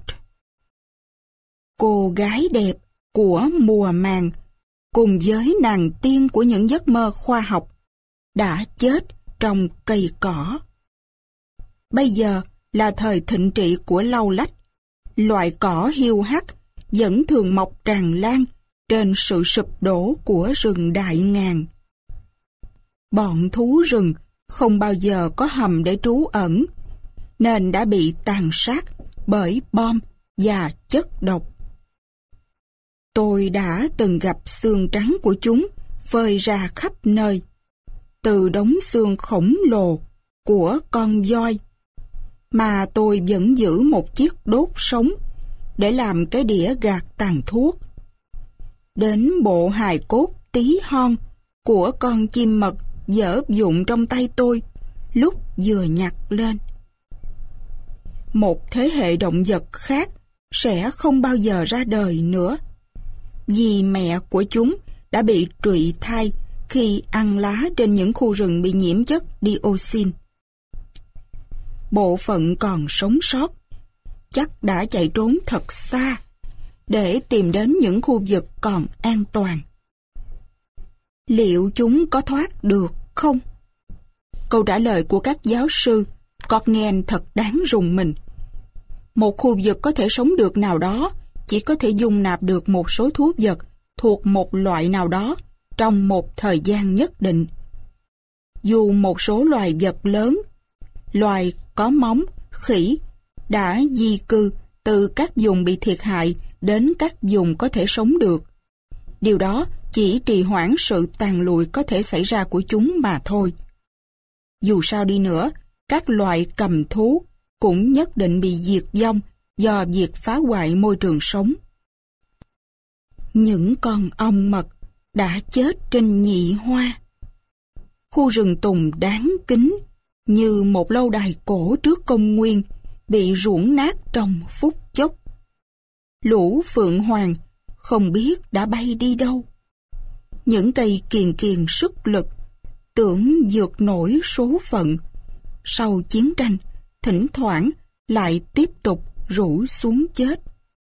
Cô gái đẹp của mùa màng cùng với nàng tiên của những giấc mơ khoa học đã chết trong cây cỏ. Bây giờ là thời thịnh trị của lau lách. Loại cỏ hiu hắt vẫn thường mọc tràn lan trên sự sụp đổ của rừng đại ngàn. Bọn thú rừng không bao giờ có hầm để trú ẩn, nên đã bị tàn sát bởi bom và chất độc. Tôi đã từng gặp xương trắng của chúng phơi ra khắp nơi, từ đống xương khổng lồ của con voi, mà tôi vẫn giữ một chiếc đốt sống để làm cái đĩa gạt tàn thuốc, đến bộ hài cốt tí hon của con chim mật dở dụng trong tay tôi lúc vừa nhặt lên. Một thế hệ động vật khác sẽ không bao giờ ra đời nữa, vì mẹ của chúng đã bị trụy thai khi ăn lá trên những khu rừng bị nhiễm chất dioxin. Bộ phận còn sống sót chắc đã chạy trốn thật xa để tìm đến những khu vực còn an toàn. Liệu chúng có thoát được không? Câu trả lời của các giáo sư Cornell thật đáng rùng mình. Một khu vực có thể sống được nào đó chỉ có thể dung nạp được một số thú vật thuộc một loại nào đó trong một thời gian nhất định. Dù một số loài vật lớn, loài có móng, khỉ, đã di cư từ các vùng bị thiệt hại đến các vùng có thể sống được, điều đó chỉ trì hoãn sự tàn lụi có thể xảy ra của chúng mà thôi. Dù sao đi nữa, các loài cầm thú cũng nhất định bị diệt vong do việc phá hoại môi trường sống. Những con ong mật đã chết trên nhị hoa. Khu rừng tùng đáng kính như một lâu đài cổ trước công nguyên bị ruỗng nát trong phút chốc. Lũ phượng hoàng không biết đã bay đi đâu. Những cây kiền kiền sức lực tưởng vượt nổi số phận, sau chiến tranh thỉnh thoảng lại tiếp tục rủ xuống chết.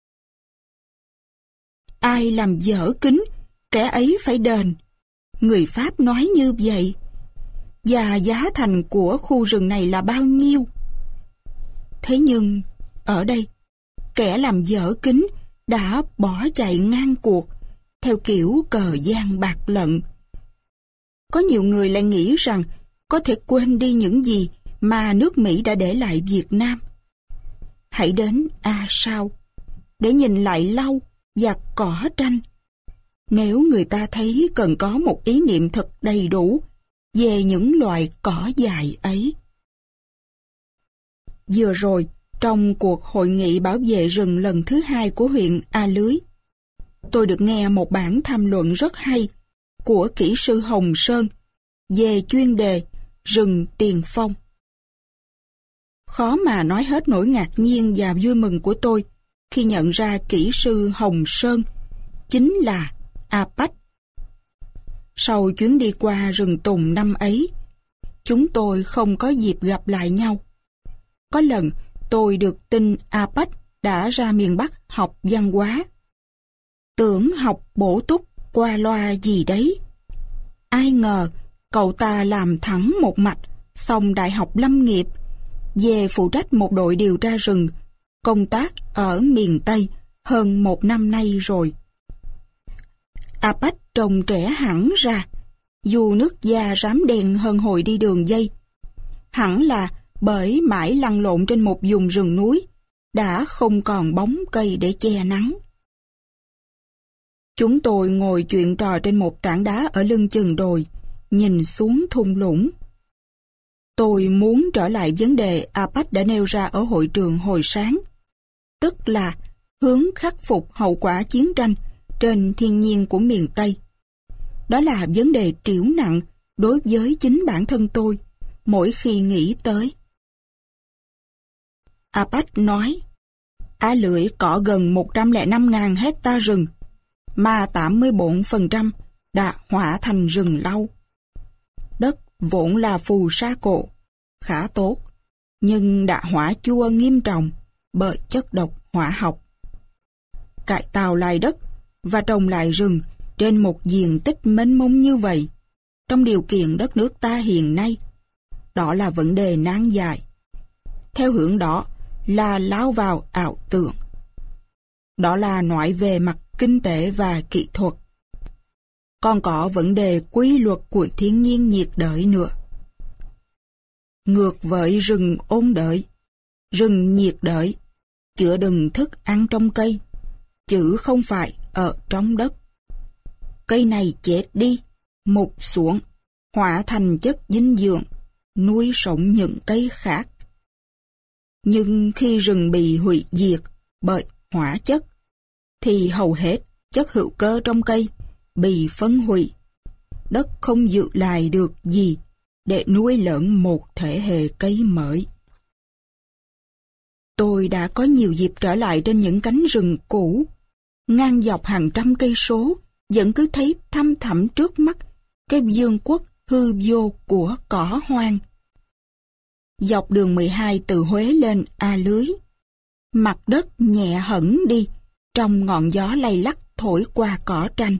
Ai làm dở kính, kẻ ấy phải đền. Người Pháp nói như vậy. Và giá thành của khu rừng này là bao nhiêu? Thế nhưng, ở đây, kẻ làm dở kính đã bỏ chạy ngang cuộc, theo kiểu cờ giang bạc lận. Có nhiều người lại nghĩ rằng có thể quên đi những gì mà nước Mỹ đã để lại Việt Nam. Hãy đến A Sao để nhìn lại lau và cỏ tranh. Nếu người ta thấy cần có một ý niệm thật đầy đủ về những loài cỏ dại ấy. Vừa rồi, trong cuộc hội nghị bảo vệ rừng lần thứ hai của huyện A Lưới, tôi được nghe một bản tham luận rất hay của kỹ sư Hồng Sơn về chuyên đề rừng tiền phong. Khó mà nói hết nỗi ngạc nhiên và vui mừng của tôi khi nhận ra kỹ sư Hồng Sơn chính là a pếch. Sau chuyến đi qua rừng tùng năm ấy, chúng tôi không có dịp gặp lại nhau. Có lần tôi được tin Apac đã ra miền Bắc học văn hóa. Tưởng học bổ túc qua loa gì đấy. Ai ngờ cậu ta làm thẳng một mạch, xong đại học lâm nghiệp, về phụ trách một đội điều tra rừng, công tác ở miền Tây hơn một năm nay rồi. Apac trông trẻ hẳn ra, dù nước da rám đen hơn hồi đi đường dây. Hẳn là bởi mãi lăn lộn trên một vùng rừng núi, đã không còn bóng cây để che nắng. Chúng tôi ngồi chuyện trò trên một tảng đá ở lưng chừng đồi, nhìn xuống thung lũng. Tôi muốn trở lại vấn đề Apac đã nêu ra ở hội trường hồi sáng, tức là hướng khắc phục hậu quả chiến tranh trên thiên nhiên của miền Tây. Đó là vấn đề trĩu nặng đối với chính bản thân tôi mỗi khi nghĩ tới. Apac nói, Á Lưỡi có gần một trăm lẻ năm nghìn hecta rừng, mà tám mươi bốn phần trăm đã hóa thành rừng lau. Đất vốn là phù sa cổ, khá tốt, nhưng đã hỏa chua nghiêm trọng bởi chất độc hóa học. Cải tạo lại đất và trồng lại rừng trên một diện tích mênh mông như vậy, trong điều kiện đất nước ta hiện nay, đó là vấn đề nan giải. Theo hướng đó là lao vào ảo tưởng. Đó là nói về mặt kinh tế và kỹ thuật. Còn có vấn đề quy luật của thiên nhiên nhiệt đới nữa. Ngược với rừng ôn đới, rừng nhiệt đới chứa đựng thức ăn trong cây, chứ không phải ở trong đất. Cây này chết đi, mục xuống, hóa thành chất dinh dưỡng, nuôi sống những cây khác. Nhưng khi rừng bị hủy diệt bởi hóa chất, thì hầu hết chất hữu cơ trong cây bị phân hủy. Đất không giữ lại được gì để nuôi lớn một thế hệ cây mới. Tôi đã có nhiều dịp trở lại trên những cánh rừng cũ, ngang dọc hàng trăm cây số, vẫn cứ thấy thăm thẳm trước mắt cái vương quốc hư vô của cỏ hoang. Dọc đường mười hai từ Huế lên A Lưới, mặt đất nhẹ hẳn đi trong ngọn gió lay lắc thổi qua cỏ tranh.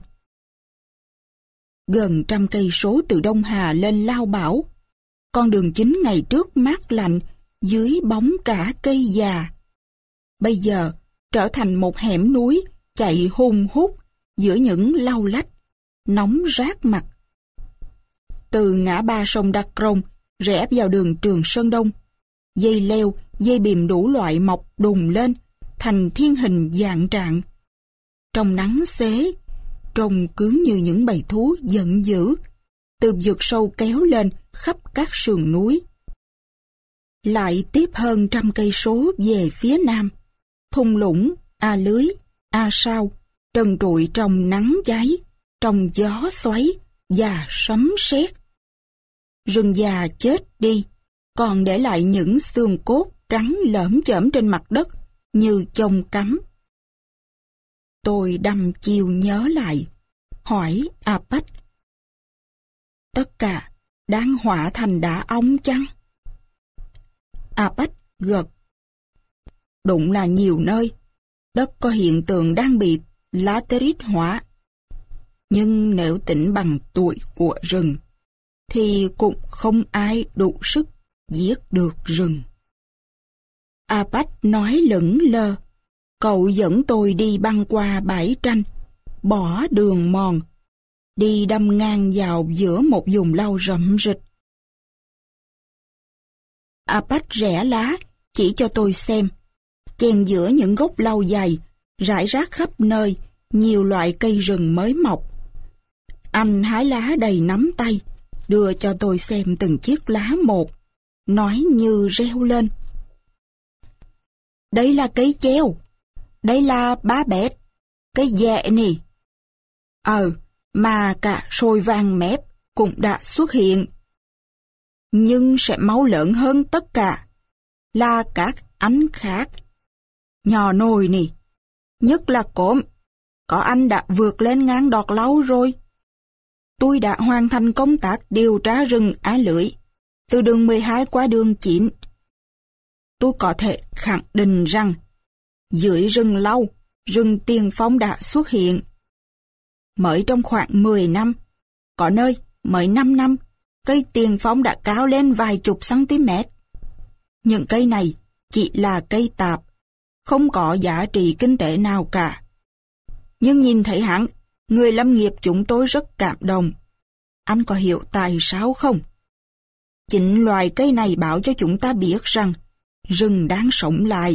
Gần trăm cây số từ Đông Hà lên Lao Bảo, con đường chính ngày trước mát lạnh dưới bóng cả cây già, bây giờ trở thành một hẻm núi chạy hun hút giữa những lau lách, nóng rát mặt. Từ ngã ba sông Đắk Rông rẽ vào đường Trường Sơn Đông, dây leo, dây bìm đủ loại mọc đùng lên thành thiên hình vạn trạng. Trong nắng xế, trông cứ như những bầy thú giận dữ, từ vực sâu kéo lên khắp các sườn núi. Lại tiếp hơn trăm cây số về phía nam, thung lũng, A Lưới, A Sao, trần trụi trong nắng cháy, trong gió xoáy và sấm sét. Rừng già chết đi, còn để lại những xương cốt trắng lởm chởm trên mặt đất như chông cắm. Tôi đăm chiêu nhớ lại, hỏi Apac, tất cả đang hóa thành đá ong chăng? Apac gật. Đúng là nhiều nơi, đất có hiện tượng đang bị laterit hóa. Nhưng nếu tính bằng tuổi của rừng, thì cũng không ai đủ sức giết được rừng. Apac nói lững lơ, cậu dẫn tôi đi băng qua bãi tranh, bỏ đường mòn, đi đâm ngang vào giữa một vùng lau rậm rịch. Apac rẽ lá, chỉ cho tôi xem, chèn giữa những gốc lau dày, rải rác khắp nơi, nhiều loại cây rừng mới mọc. Anh hái lá đầy nắm tay, đưa cho tôi xem từng chiếc lá một, nói như reo lên. Đây là cây treo, đây là bá bét, cây dẹ nè. Ờ, mà cả sồi vàng mép cũng đã xuất hiện. Nhưng sẽ máu lớn hơn tất cả là các anh khác. Nhỏ nồi nè, nhất là cốm, có anh đã vượt lên ngang đọt lau rồi. Tôi đã hoàn thành công tác điều tra rừng Á Lưỡi, từ đường mười hai qua đường chín. Tôi có thể khẳng định rằng dưới rừng lau, rừng tiền phong đã xuất hiện. Mới trong khoảng mười năm, có nơi mới năm năm, cây tiền phong đã cao lên vài chục cm. Những cây này chỉ là cây tạp, không có giá trị kinh tế nào cả. Nhưng nhìn thấy hắn, người lâm nghiệp chúng tôi rất cảm động. Anh có hiểu tại sao không? Chính loài cây này bảo cho chúng ta biết rằng rừng đang sống lại.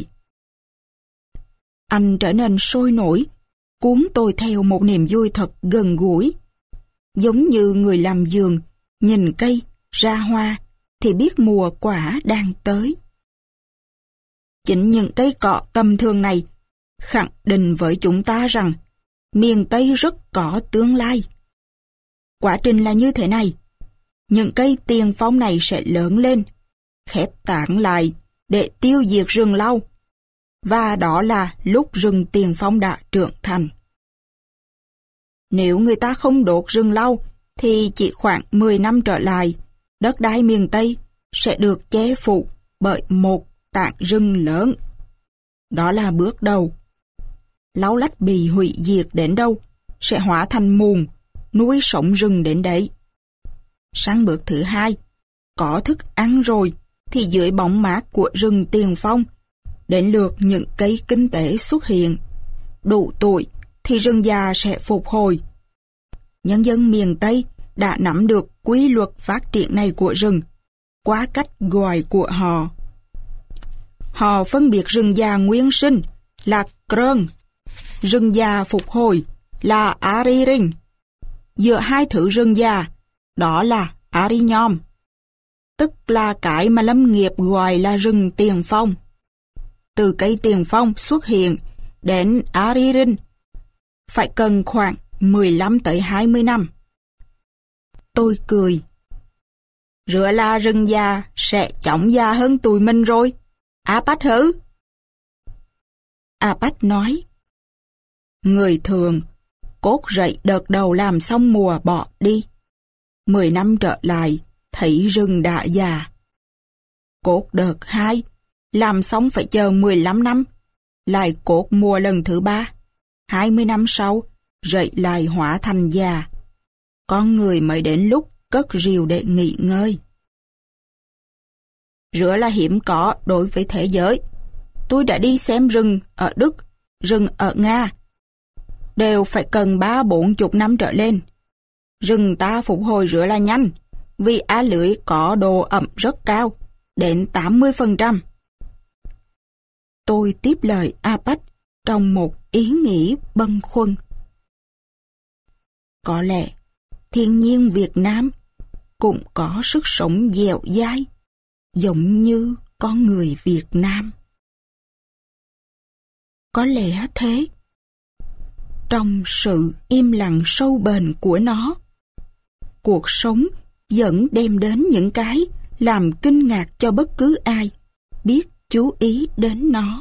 Anh trở nên sôi nổi, cuốn tôi theo một niềm vui thật gần gũi. Giống như người làm vườn, nhìn cây, ra hoa, thì biết mùa quả đang tới. Chính những cây cọ tầm thường này khẳng định với chúng ta rằng miền Tây rất có tương lai. Quá trình là như thế này. Những cây tiền phong này sẽ lớn lên, khép tán lại để tiêu diệt rừng lau. Và đó là lúc rừng tiền phong đã trưởng thành. Nếu người ta không đốt rừng lau, thì chỉ khoảng mười năm trở lại, đất đai miền Tây sẽ được che phủ bởi một tảng rừng lớn. Đó là bước đầu. Lau lách bị hủy diệt đến đâu, sẽ hóa thành mùn, nuôi sống rừng đến đấy. Sang bước thứ hai, có thức ăn rồi, thì dưới bóng mát của rừng tiền phong, đến lượt những cây kinh tế xuất hiện. Đủ tuổi thì rừng già sẽ phục hồi. Nhân dân miền Tây đã nắm được quy luật phát triển này của rừng qua cách gọi của họ. Họ phân biệt rừng già nguyên sinh là Krơn, rừng già phục hồi là Ariring. Giữa hai thứ rừng già, đó là Arinyom, tức là cái mà lâm nghiệp gọi là rừng tiền phong. Từ cây tiền phong xuất hiện đến Ariring phải cần khoảng mười lăm tới hai mươi năm. Tôi cười. Rửa là rừng già sẽ chóng già hơn tụi mình rồi. Apat hử? Apat nói. Người thường, cốt rậy đợt đầu làm xong mùa bỏ đi. Mười năm trở lại, thấy rừng đã già. Cốt đợt hai, làm xong phải chờ mười lăm năm. Lại cốt mùa lần thứ ba. Hai mươi năm sau, rậy lại hóa thành già. Con người mới đến lúc cất rìu để nghỉ ngơi. Rửa là hiếm có đối với thế giới. Tôi đã đi xem rừng ở Đức, rừng ở Nga. Đều phải cần ba bốn chục năm trở lên. Rừng ta phục hồi rửa là nhanh, vì á lưới có độ ẩm rất cao, đến tám mươi phần trăm. Tôi tiếp lời Apat trong một ý nghĩ bâng khuâng. Có lẽ thiên nhiên Việt Nam cũng có sức sống dẻo dai, giống như con người Việt Nam. Có lẽ thế. Trong sự im lặng sâu bền của nó, cuộc sống vẫn đem đến những cái làm kinh ngạc cho bất cứ ai biết chú ý đến nó.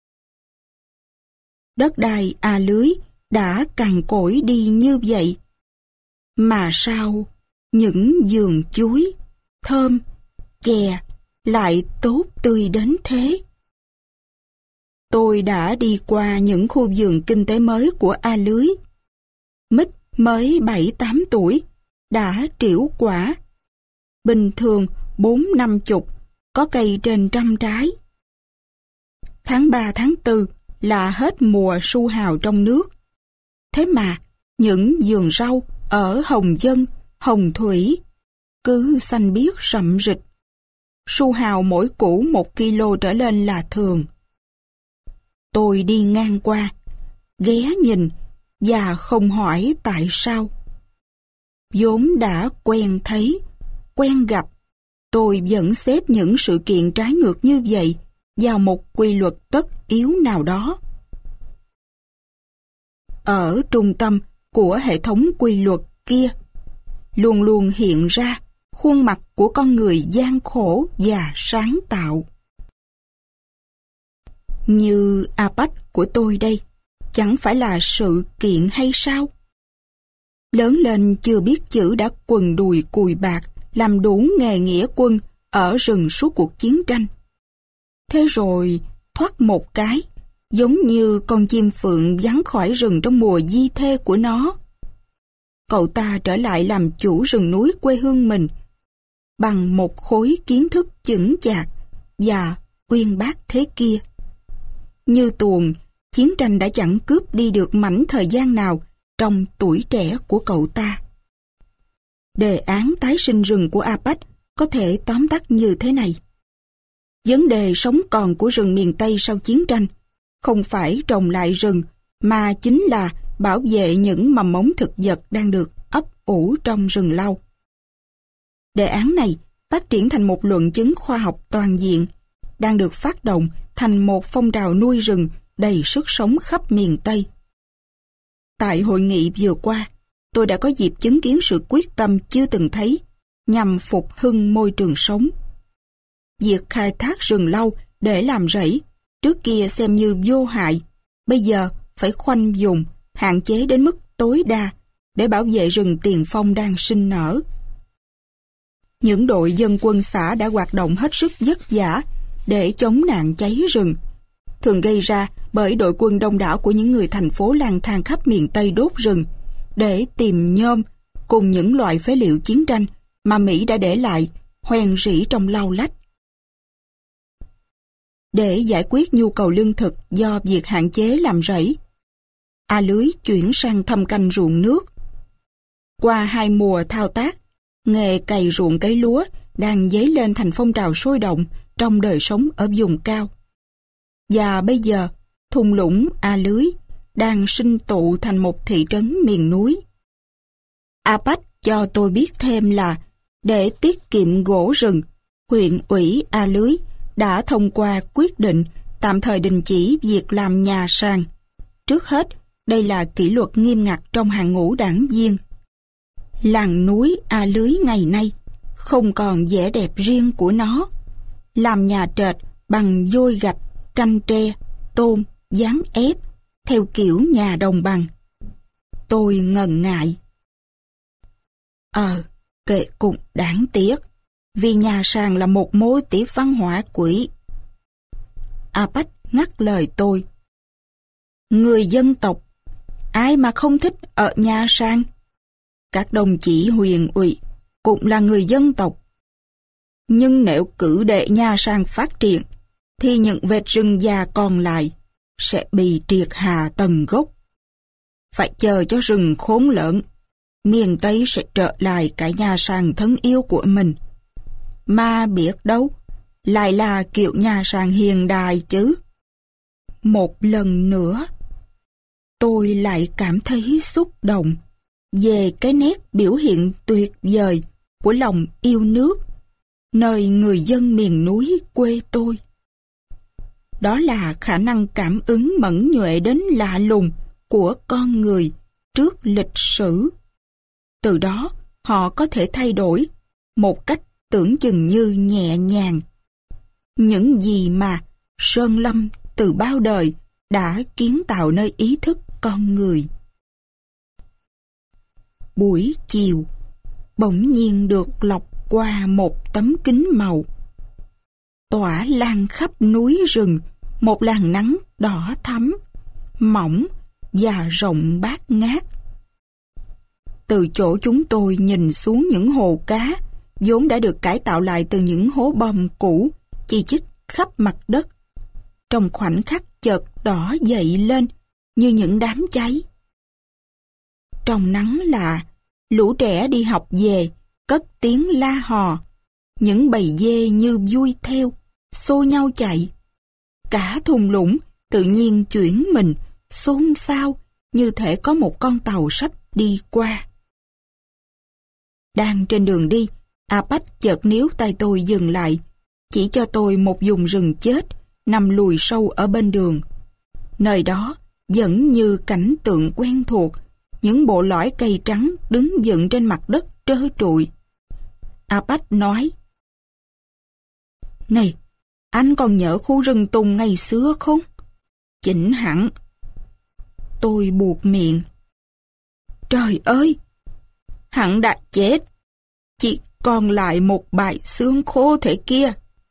Đất đai a lưới đã cằn cỗi đi như vậy, mà sao những vườn chuối, thơm, chè lại tốt tươi đến thế? Tôi đã đi qua những khu vườn kinh tế mới của A Lưới. Mít mới bảy tám tuổi, đã trĩu quả. Bình thường bốn năm chục, có cây trên trăm trái. Tháng ba tháng tư là hết mùa su hào trong nước. Thế mà những vườn rau ở Hồng Dân, Hồng Thủy cứ xanh biếc rậm rịch. Su hào mỗi củ một kilo trở lên là thường. Tôi đi ngang qua, ghé nhìn và không hỏi tại sao. vốn đã quen thấy, quen gặp, tôi vẫn xếp những sự kiện trái ngược như vậy vào một quy luật tất yếu nào đó. Ở trung tâm của hệ thống quy luật kia, luôn luôn hiện ra khuôn mặt của con người gian khổ và sáng tạo. Như Apat của tôi đây, chẳng phải là sự kiện hay sao? Lớn lên chưa biết chữ đã quần đùi cùi bạc, làm đủ nghề nghĩa quân ở rừng suốt cuộc chiến tranh. Thế rồi, thoát một cái, giống như con chim phượng vắng khỏi rừng trong mùa di thê của nó. Cậu ta trở lại làm chủ rừng núi quê hương mình, bằng một khối kiến thức chững chạc và uyên bác thế kia. Như tuồng, chiến tranh đã chẳng cướp đi được mảnh thời gian nào trong tuổi trẻ của cậu ta. Đề án tái sinh rừng của a pếch có thể tóm tắt như thế này. Vấn đề sống còn của rừng miền Tây sau chiến tranh không phải trồng lại rừng, mà chính là bảo vệ những mầm mống thực vật đang được ấp ủ trong rừng lau. Đề án này phát triển thành một luận chứng khoa học toàn diện, đang được phát động thành một phong trào nuôi rừng đầy sức sống khắp miền Tây. Tại hội nghị vừa qua, tôi đã có dịp chứng kiến sự quyết tâm chưa từng thấy nhằm phục hưng môi trường sống. Việc khai thác rừng lau để làm rẫy trước kia xem như vô hại, bây giờ phải khoanh vùng, hạn chế đến mức tối đa để bảo vệ rừng tiền phong đang sinh nở. Những đội dân quân xã đã hoạt động hết sức vất vả để chống nạn cháy rừng, thường gây ra bởi đội quân đông đảo của những người thành phố lang thang khắp miền Tây đốt rừng để tìm nhôm cùng những loại phế liệu chiến tranh mà Mỹ đã để lại hoen rỉ trong lau lách. Để giải quyết nhu cầu lương thực do việc hạn chế làm rẫy, A Lưới chuyển sang thâm canh ruộng nước. Qua hai mùa thao tác, nghề cày ruộng cấy lúa đang dấy lên thành phong trào sôi động trong đời sống ở vùng cao. Và bây giờ, thung lũng A Lưới đang sinh tụ thành một thị trấn miền núi. a pếch cho tôi biết thêm là để tiết kiệm gỗ rừng, huyện ủy A Lưới đã thông qua quyết định tạm thời đình chỉ việc làm nhà sàn. Trước hết, đây là kỷ luật nghiêm ngặt trong hàng ngũ đảng viên. Làng núi A Lưới ngày nay không còn vẻ đẹp riêng của nó. Làm nhà trệt bằng vôi gạch, tranh tre, tôn, dán ép, theo kiểu nhà đồng bằng. Tôi ngần ngại. Ờ, kệ cũng đáng tiếc, vì nhà sàn là một mối tỉ văn hóa quỷ. a pếch ngắt lời tôi. Người dân tộc, ai mà không thích ở nhà sàn? Các đồng chí huyện ủy cũng là người dân tộc. Nhưng nếu cứ để nhà sàn phát triển, thì những vệt rừng già còn lại sẽ bị triệt hạ tận gốc. Phải chờ cho rừng khốn lớn, miền Tây sẽ trở lại cái nhà sàn thân yêu của mình. Mà biết đâu, lại là kiểu nhà sàn hiện đại chứ. Một lần nữa, tôi lại cảm thấy xúc động về cái nét biểu hiện tuyệt vời của lòng yêu nước nơi người dân miền núi quê tôi. Đó là khả năng cảm ứng mẫn nhuệ đến lạ lùng của con người trước lịch sử. Từ đó, họ có thể thay đổi một cách tưởng chừng như nhẹ nhàng những gì mà sơn lâm từ bao đời đã kiến tạo nơi ý thức con người. Buổi chiều, bỗng nhiên được lọc qua một tấm kính màu. Tỏa lan khắp núi rừng một làn nắng đỏ thắm, mỏng và rộng bát ngát. Từ chỗ chúng tôi nhìn xuống những hồ cá vốn đã được cải tạo lại từ những hố bom cũ chi chít khắp mặt đất, trong khoảnh khắc chợt đỏ dậy lên như những đám cháy. Trong nắng lạ, lũ trẻ đi học về cất tiếng la hò, những bầy dê như vui theo xô nhau chạy. Cả thung lũng tự nhiên chuyển mình xôn xao như thể có một con tàu sắp đi qua. Đang trên đường đi, a pếch chợt níu tay tôi dừng lại, chỉ cho tôi một vùng rừng chết nằm lùi sâu ở bên đường. Nơi đó vẫn như cảnh tượng quen thuộc, những bộ lõi cây trắng đứng dựng trên mặt đất trơ trụi. a pếch nói: Này, anh còn nhớ khu rừng tùng ngày xưa không? Chỉnh hẳn. Tôi buột miệng. Trời ơi! Hắn đã chết. Chỉ còn lại một bãi xương khô thế kia.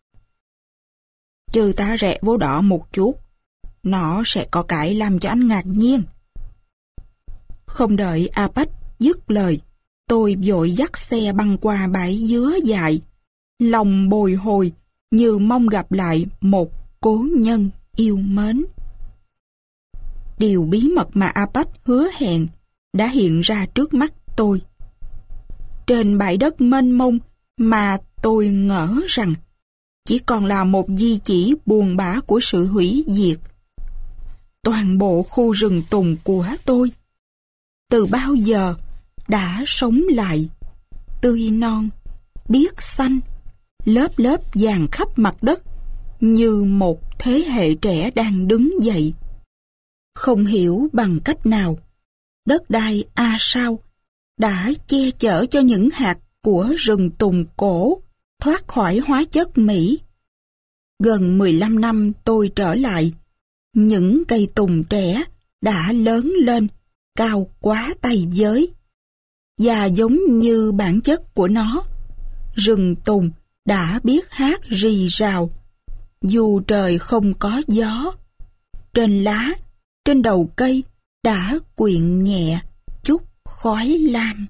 Chứ ta rẽ vô đó một chút, nó sẽ có cái làm cho anh ngạc nhiên. Không đợi Apache dứt lời, tôi vội dắt xe băng qua bãi dứa dài, lòng bồi hồi như mong gặp lại một cố nhân yêu mến. Điều bí mật mà Apache hứa hẹn đã hiện ra trước mắt tôi. Trên bãi đất mênh mông mà tôi ngỡ rằng chỉ còn là một di chỉ buồn bã của sự hủy diệt. Toàn bộ khu rừng tùng của tôi từ bao giờ đã sống lại, tươi non, biếc xanh, lớp lớp vàng khắp mặt đất như một thế hệ trẻ đang đứng dậy. Không hiểu bằng cách nào, đất đai A Sao đã che chở cho những hạt của rừng tùng cổ thoát khỏi hóa chất Mỹ. Gần mười lăm năm tôi trở lại, những cây tùng trẻ đã lớn lên, cao quá tay giới. Và giống như bản chất của nó, rừng tùng đã biết hát rì rào, dù trời không có gió. Trên lá, trên đầu cây đã quyện nhẹ chút khói lam.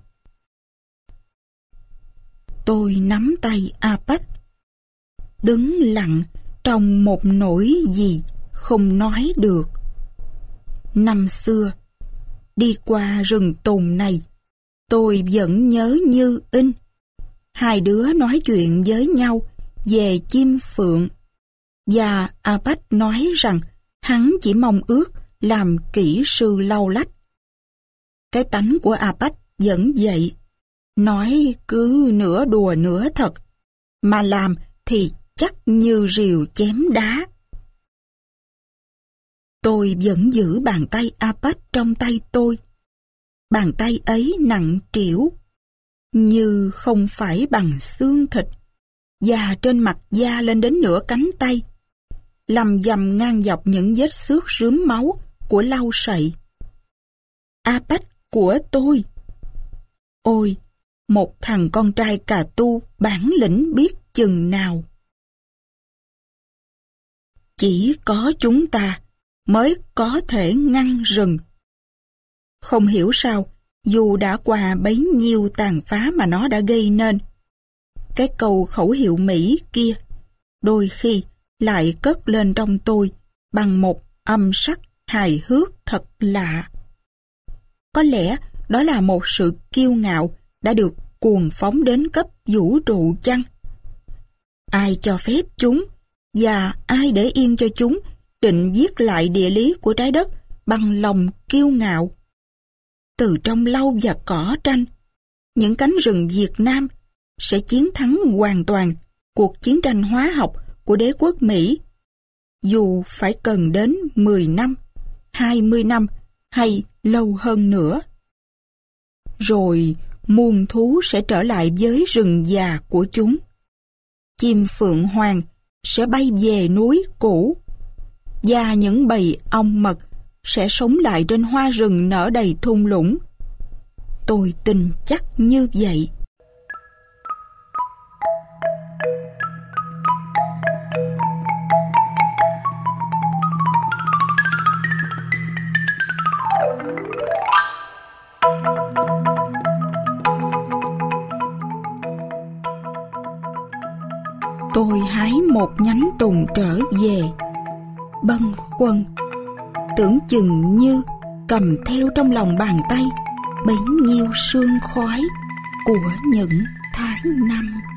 Tôi nắm tay Apache, đứng lặng trong một nỗi gì không nói được. Năm xưa, đi qua rừng tùng này, tôi vẫn nhớ như in. Hai đứa nói chuyện với nhau về chim phượng, và Apache nói rằng hắn chỉ mong ước làm kỹ sư lau lách. Cái tánh của Apache vẫn vậy, nói cứ nửa đùa nửa thật, mà làm thì chắc như rìu chém đá. Tôi vẫn giữ bàn tay Apache trong tay tôi. Bàn tay ấy nặng trĩu, như không phải bằng xương thịt, và trên mặt da lên đến nửa cánh tay, lầm dầm ngang dọc những vết xước rướm máu của lau sậy. Apache của tôi! Ôi, một thằng con trai cà tu bản lĩnh biết chừng nào! Chỉ có chúng ta mới có thể ngăn rừng. Không hiểu sao, dù đã qua bấy nhiêu tàn phá mà nó đã gây nên, cái câu khẩu hiệu Mỹ kia đôi khi lại cất lên trong tôi bằng một âm sắc hài hước thật lạ. Có lẽ đó là một sự kiêu ngạo đã được cuồng phóng đến cấp vũ trụ chăng? Ai cho phép chúng, và ai để yên cho chúng định viết lại địa lý của trái đất bằng lòng kiêu ngạo? Từ trong lau và cỏ tranh, những cánh rừng Việt Nam sẽ chiến thắng hoàn toàn cuộc chiến tranh hóa học của đế quốc Mỹ, dù phải cần đến mười năm, hai mươi năm hay lâu hơn nữa. Rồi muôn thú sẽ trở lại với rừng già của chúng. Chim phượng hoàng sẽ bay về núi cũ, và những bầy ong mật sẽ sống lại trên hoa rừng nở đầy thung lũng. Tôi tin chắc như vậy. Tôi hái một nhánh tùng trở về, bâng khuâng, tưởng chừng như cầm theo trong lòng bàn tay bấy nhiêu sương khói của những tháng năm.